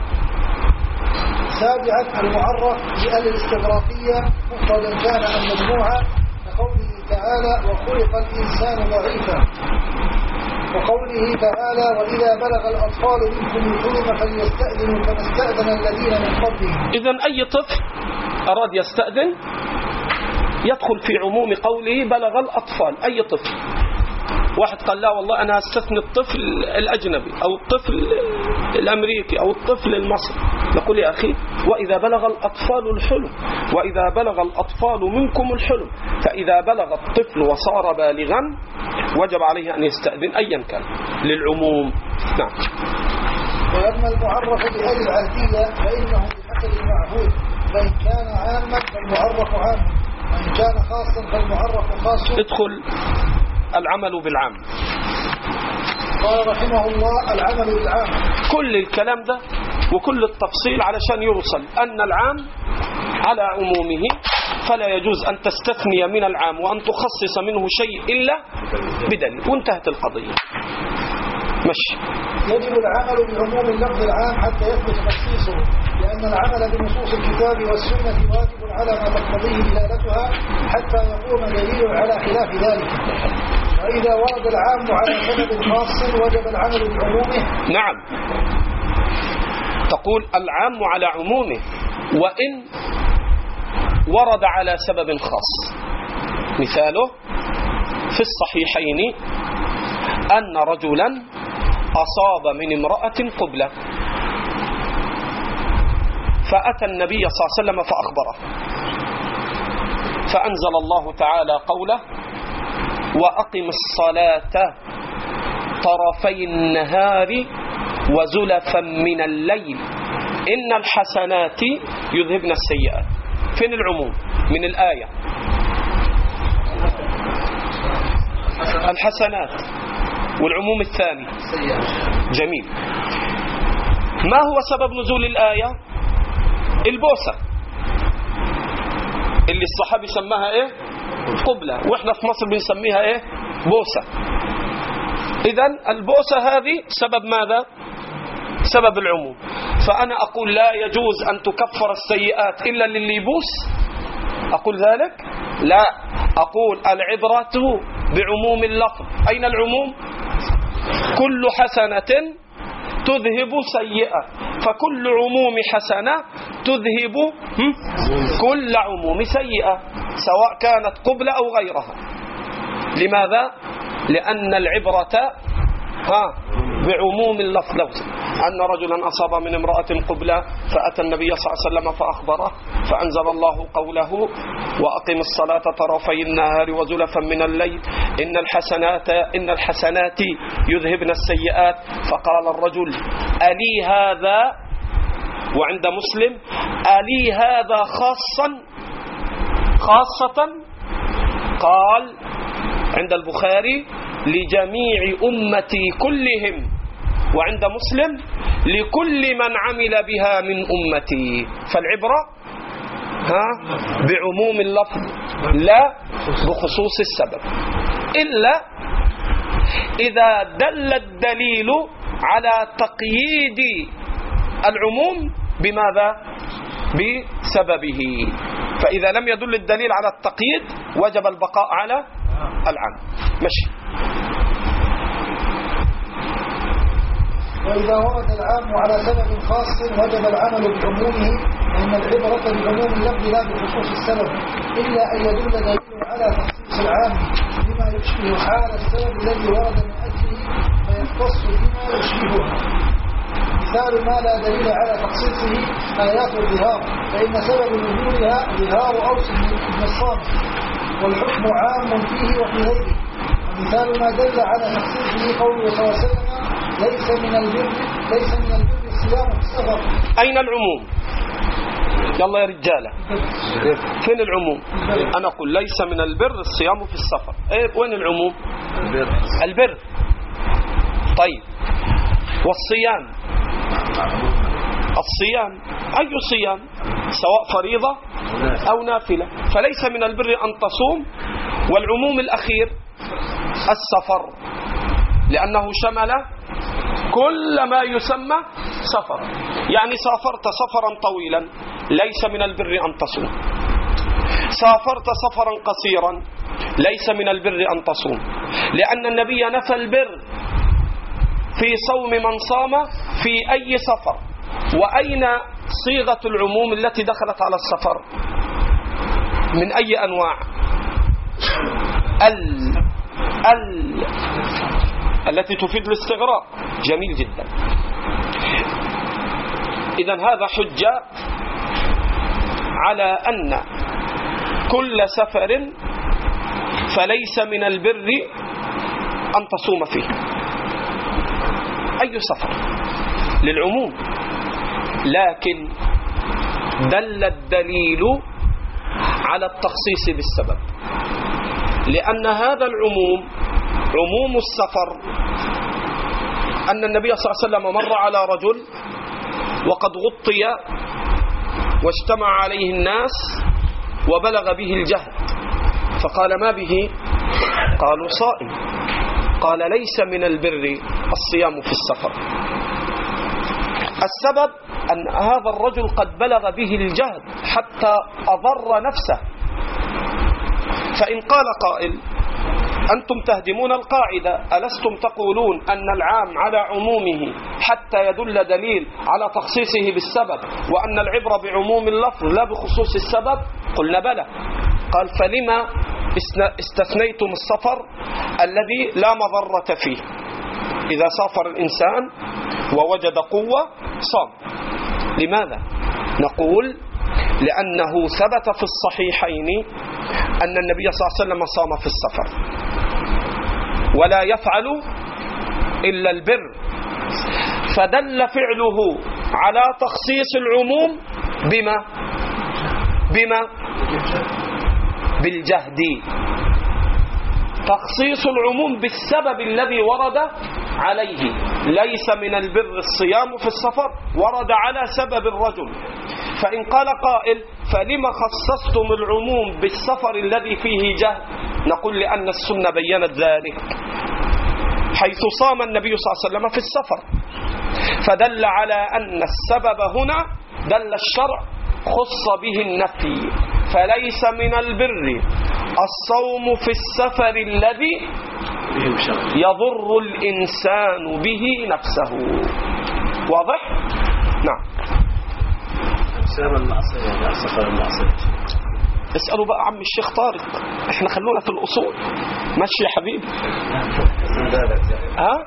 سابعا المعرف بأل الاستغراقية مفردا كان أم مجموعا، كقوله تعالى وخلق الإنسان ضعيفا، وقوله تعالى وإذا بلغ الأطفال منكم الحلم فليستأذنوا كما استأذن الذين من قبلهم. إذن أي طفل أراد يستأذن يدخل في عموم قوله بلغ الأطفال. أي طفل، واحد قال لا والله أنا أستثني الطفل الأجنبي أو الطفل الأمريكي أو الطفل المصري، نقول يا أخي وإذا بلغ الأطفال الحلم، وإذا بلغ الأطفال منكم الحلم، فإذا بلغ الطفل وصار بالغا وجب عليه أن يستأذن أيا كان للعموم. نعم. وأما المعرف بهذه العهدية فإنه بحسب المعهود، فإن كان عاما فالمعرف عام، وإن كان خاصا فالمعرف خاص. ادخل العمل بالعام. قال رحمه الله العمل بالعام. كل الكلام ده وكل التفصيل علشان يوصل أن العام على عمومه، فلا يجوز أن تستثني من العام وأن تخصص منه شيء إلا بدليل، وانتهت القضية. مشي. يجب العمل بعموم اللفظ العام حتى يثبت تخصيصه، لأن العمل بنصوص الكتاب والسنة واجب على ما تقتضيه دلالتها حتى يقوم دليل على خلاف ذلك. وإذا ورد العام على سبب خاص وجب العمل بعمومه. نعم، تقول العام على عمومه وإن ورد على سبب خاص. مثاله في الصحيحين أن رجلا أصاب من امرأة قبلة فأتى النبي صلى الله عليه وسلم فأخبره، فأنزل الله تعالى قوله: وأقم الصلاة طرفي النهار وزلفا من الليل إن الحسنات يذهبن السيئات. فين العموم من الآية؟ الحسنات. والعموم الثاني جميل. ما هو سبب نزول الآية؟ البوسة اللي الصحابي سماها ايه؟ قبلة، واحنا في مصر بنسميها ايه؟ بوسة. إذن البوسة هذه سبب ماذا؟ سبب العموم. فأنا أقول لا يجوز أن تكفر السيئات إلا للي يبوس؟ أقول ذلك؟ لا، أقول العبرة بعموم اللفظ. أين العموم؟ كل حسنة تذهب سيئة، فكل عموم حسنة تذهب كل عموم سيئة، سواء كانت قبلة أو غيرها. لماذا؟ لأن العبرة ها بعموم اللفظ. أن رجلا أصاب من امرأة قبلة فأتى النبي صلى الله عليه وسلم فأخبره، فأنزل الله قوله: وأقم الصلاة طرفي النهار وزلفا من الليل إن الحسنات إن الحسنات يذهبن السيئات. فقال الرجل: ألي هذا؟ وعند مسلم: ألي هذا خاصا خاصة؟ قال عند البخاري: لجميع أمتي كلهم. وعند مسلم: لكل من عمل بها من أمتي. فالعبرة ها بعموم اللفظ لا بخصوص السبب، إلا إذا دل الدليل على تقييد العموم بماذا؟ بسببه. فإذا لم يدل الدليل على التقييد وجب البقاء على العام. ماشي. وإذا ورد العام على سبب خاص وجب العمل بعمومه، فإن العبرة بعموم اللفظ لا بخصوص السبب، إلا أن يدل دليل على تخصيص العام بما يشبه حال السبب الذي ورد من أجله فيختص بما يشبهه. مثال ما لا دليل على تخصيصه آيات الظهار، فإن سبب نزولها ظهار أوس بن الصامت، والحكم عام فيه وفي غيره. ومثال ما دل على تخصيصه قوله صلى الله عليه وسلم: ليس من البر ليس من البر الصيام في السفر. أين العموم؟ يلا يا رجالة، فين العموم؟ أنا أقول ليس من البر الصيام في السفر. إيه وين العموم؟ البر. البر. طيب، والصيام؟ الصيام أي صيام؟ سواء فريضة أو نافلة. فليس من البر أن تصوم. والعموم الأخير السفر، لأنه شمل كل ما يسمى سفر. يعني سافرت سفرا طويلا ليس من البر أن تصوم، سافرت سفرا قصيرا ليس من البر أن تصوم، لأن النبي نفى البر في صوم من صام في أي سفر. وأين صيغة العموم التي دخلت على السفر؟ من أي أنواع؟ ال ال التي تفيد الاستغراق. جميل جدا. إذن هذا حجة على أن كل سفر فليس من البر أن تصوم فيه. أي سفر للعموم، لكن دل الدليل على التخصيص بالسبب، لأن هذا العموم عموم السفر. أن النبي صلى الله عليه وسلم مر على رجل وقد غطي واجتمع عليه الناس وبلغ به الجهد، فقال: ما به؟ قالوا: صائم. قال: ليس من البر الصيام في السفر. السبب أن هذا الرجل قد بلغ به الجهد حتى أضر نفسه. فإن قال قائل: أنتم تهدمون القاعدة، ألستم تقولون أن العام على عمومه حتى يدل دليل على تخصيصه بالسبب، وأن العبرة بعموم اللفظ لا بخصوص السبب؟ قلنا بلى. قال: فلما استثنيتم السفر الذي لا مضرة فيه. إذا سافر الإنسان ووجد قوة صام. لماذا؟ نقول لأنه ثبت في الصحيحين أن النبي صلى الله عليه وسلم صام في السفر ولا يفعل إلا البر، فدل فعله على تخصيص العموم بما بما بالجهد، تخصيص العموم بالسبب الذي ورد عليه. ليس من البر الصيام في السفر، ورد على سبب الرجل. فإن قال قائل فلما خصصتم العموم بالسفر الذي فيه جهد؟ نقول لأن السنة بيّنت ذلك، حيث صام النبي صلى الله عليه وسلم في السفر، فدل على أن السبب هنا دل الشرع خص به النفي. فليس من البر الصوم في السفر الذي يضر الإنسان به نفسه. واضح؟ نعم. سبب المعصية يعني سفر المعصية. اسألوا بقى عم الشيخ طارق، احنا خلونا في الأصول. ماشي يا حبيبي؟ ها؟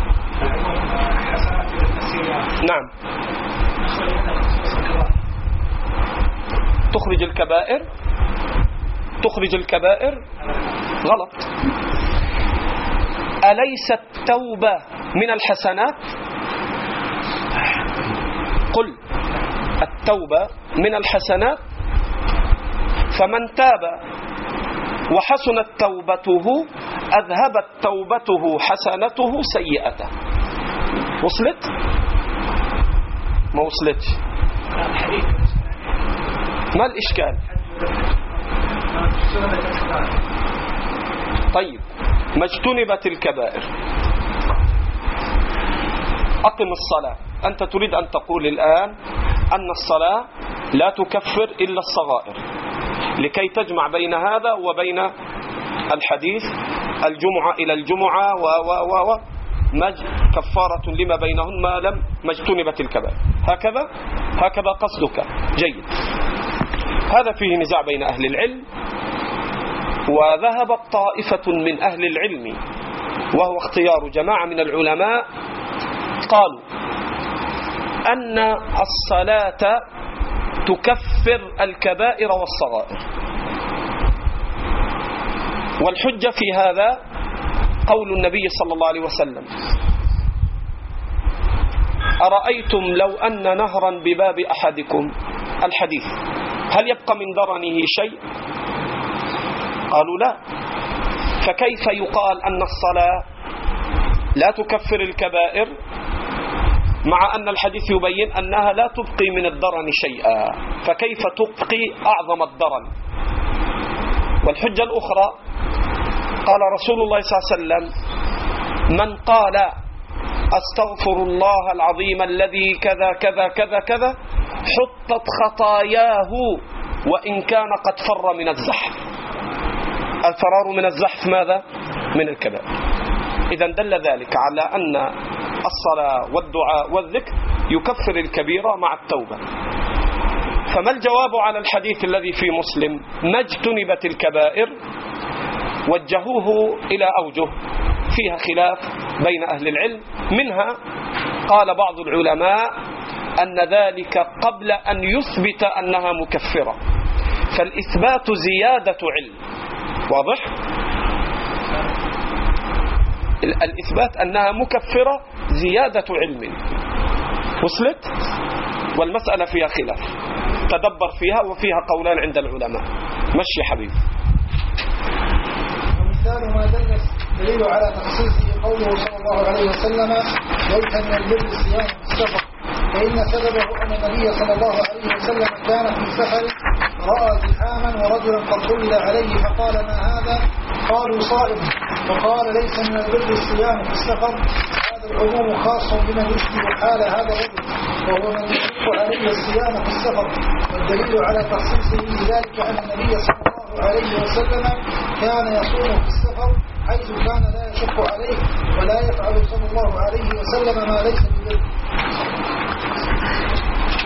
نعم. تخرج الكبائر، تخرج الكبائر غلط. أليس التوبة من الحسنات؟ قل التوبة من الحسنات، فمن تاب وحسنت توبته أذهبت توبته حسنته سيئته. وصلت؟ ما وصلتش؟ ما الإشكال؟ طيب، ما اجتنبت الكبائر. أقم الصلاة. أنت تريد أن تقول الآن أن الصلاة لا تكفر إلا الصغائر، لكي تجمع بين هذا وبين الحديث الجمعة إلى الجمعة و و و و مج كفارة لما بينهن ما لم ما اجتنبت الكبائر. هكذا هكذا قصدك. جيد. هذا فيه نزاع بين أهل العلم، وذهبت طائفة من أهل العلم وهو اختيار جماعة من العلماء، قالوا أن الصلاة تكفر الكبائر والصغائر. والحجة في هذا قول النبي صلى الله عليه وسلم: أرأيتم لو أن نهرا بباب أحدكم، الحديث، هل يبقى من درنه شيء؟ قالوا لا. فكيف يقال أن الصلاة لا تكفر الكبائر مع أن الحديث يبين أنها لا تبقي من الدرن شيئا؟ فكيف تبقي أعظم الدرن؟ والحجة الأخرى قال رسول الله صلى الله عليه وسلم: من قال أستغفر الله العظيم الذي كذا كذا كذا كذا حطت خطاياه وإن كان قد فر من الزحف. الفرار من الزحف ماذا؟ من الكبائر. إذن دل ذلك على أن الصلاة والدعاء والذكر يكفر الكبيرة مع التوبة. فما الجواب على الحديث الذي في مسلم ما اجتنبت الكبائر؟ وجهوه إلى أوجه فيها خلاف بين أهل العلم. منها قال بعض العلماء أن ذلك قبل أن يثبت أنها مكفرة، فالإثبات زيادة علم. واضح؟ الإثبات أنها مكفرة زيادة علم. وصلت؟ والمسألة فيها خلاف، تدبر فيها وفيها قولان عند العلماء. مشي حبيب. ومثال ما دل دليل على تخصيصه قوله صلى الله عليه وسلم: ليس من البر الصيام في السفر، فإن سببه أن النبي صلى الله عليه وسلم كان في سفر رأى زحاما ورجلا قد طول عليه فقال: ما هذا؟ قالوا: صائم. فقال: ليس من البر الصيام في السفر. هذا العموم خاص بمن يشبه حال هذا الرجل، وهو من يشق عليه الصيام في السفر. والدليل على تخصيصه بذلك أن النبي صلى الله عليه وسلم كان يصوم في السفر، حيث كان لا يشق عليه ولا يفعل صلى الله عليه وسلم ما ليس ببر.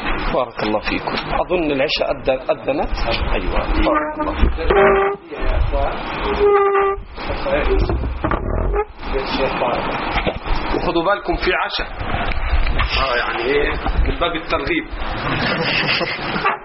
بارك الله فيكم. أظن العشاء أذنت. أيوة. بارك الله فيكم. وخدوا بالكم في عشاء اه يعني ايه من باب الترغيب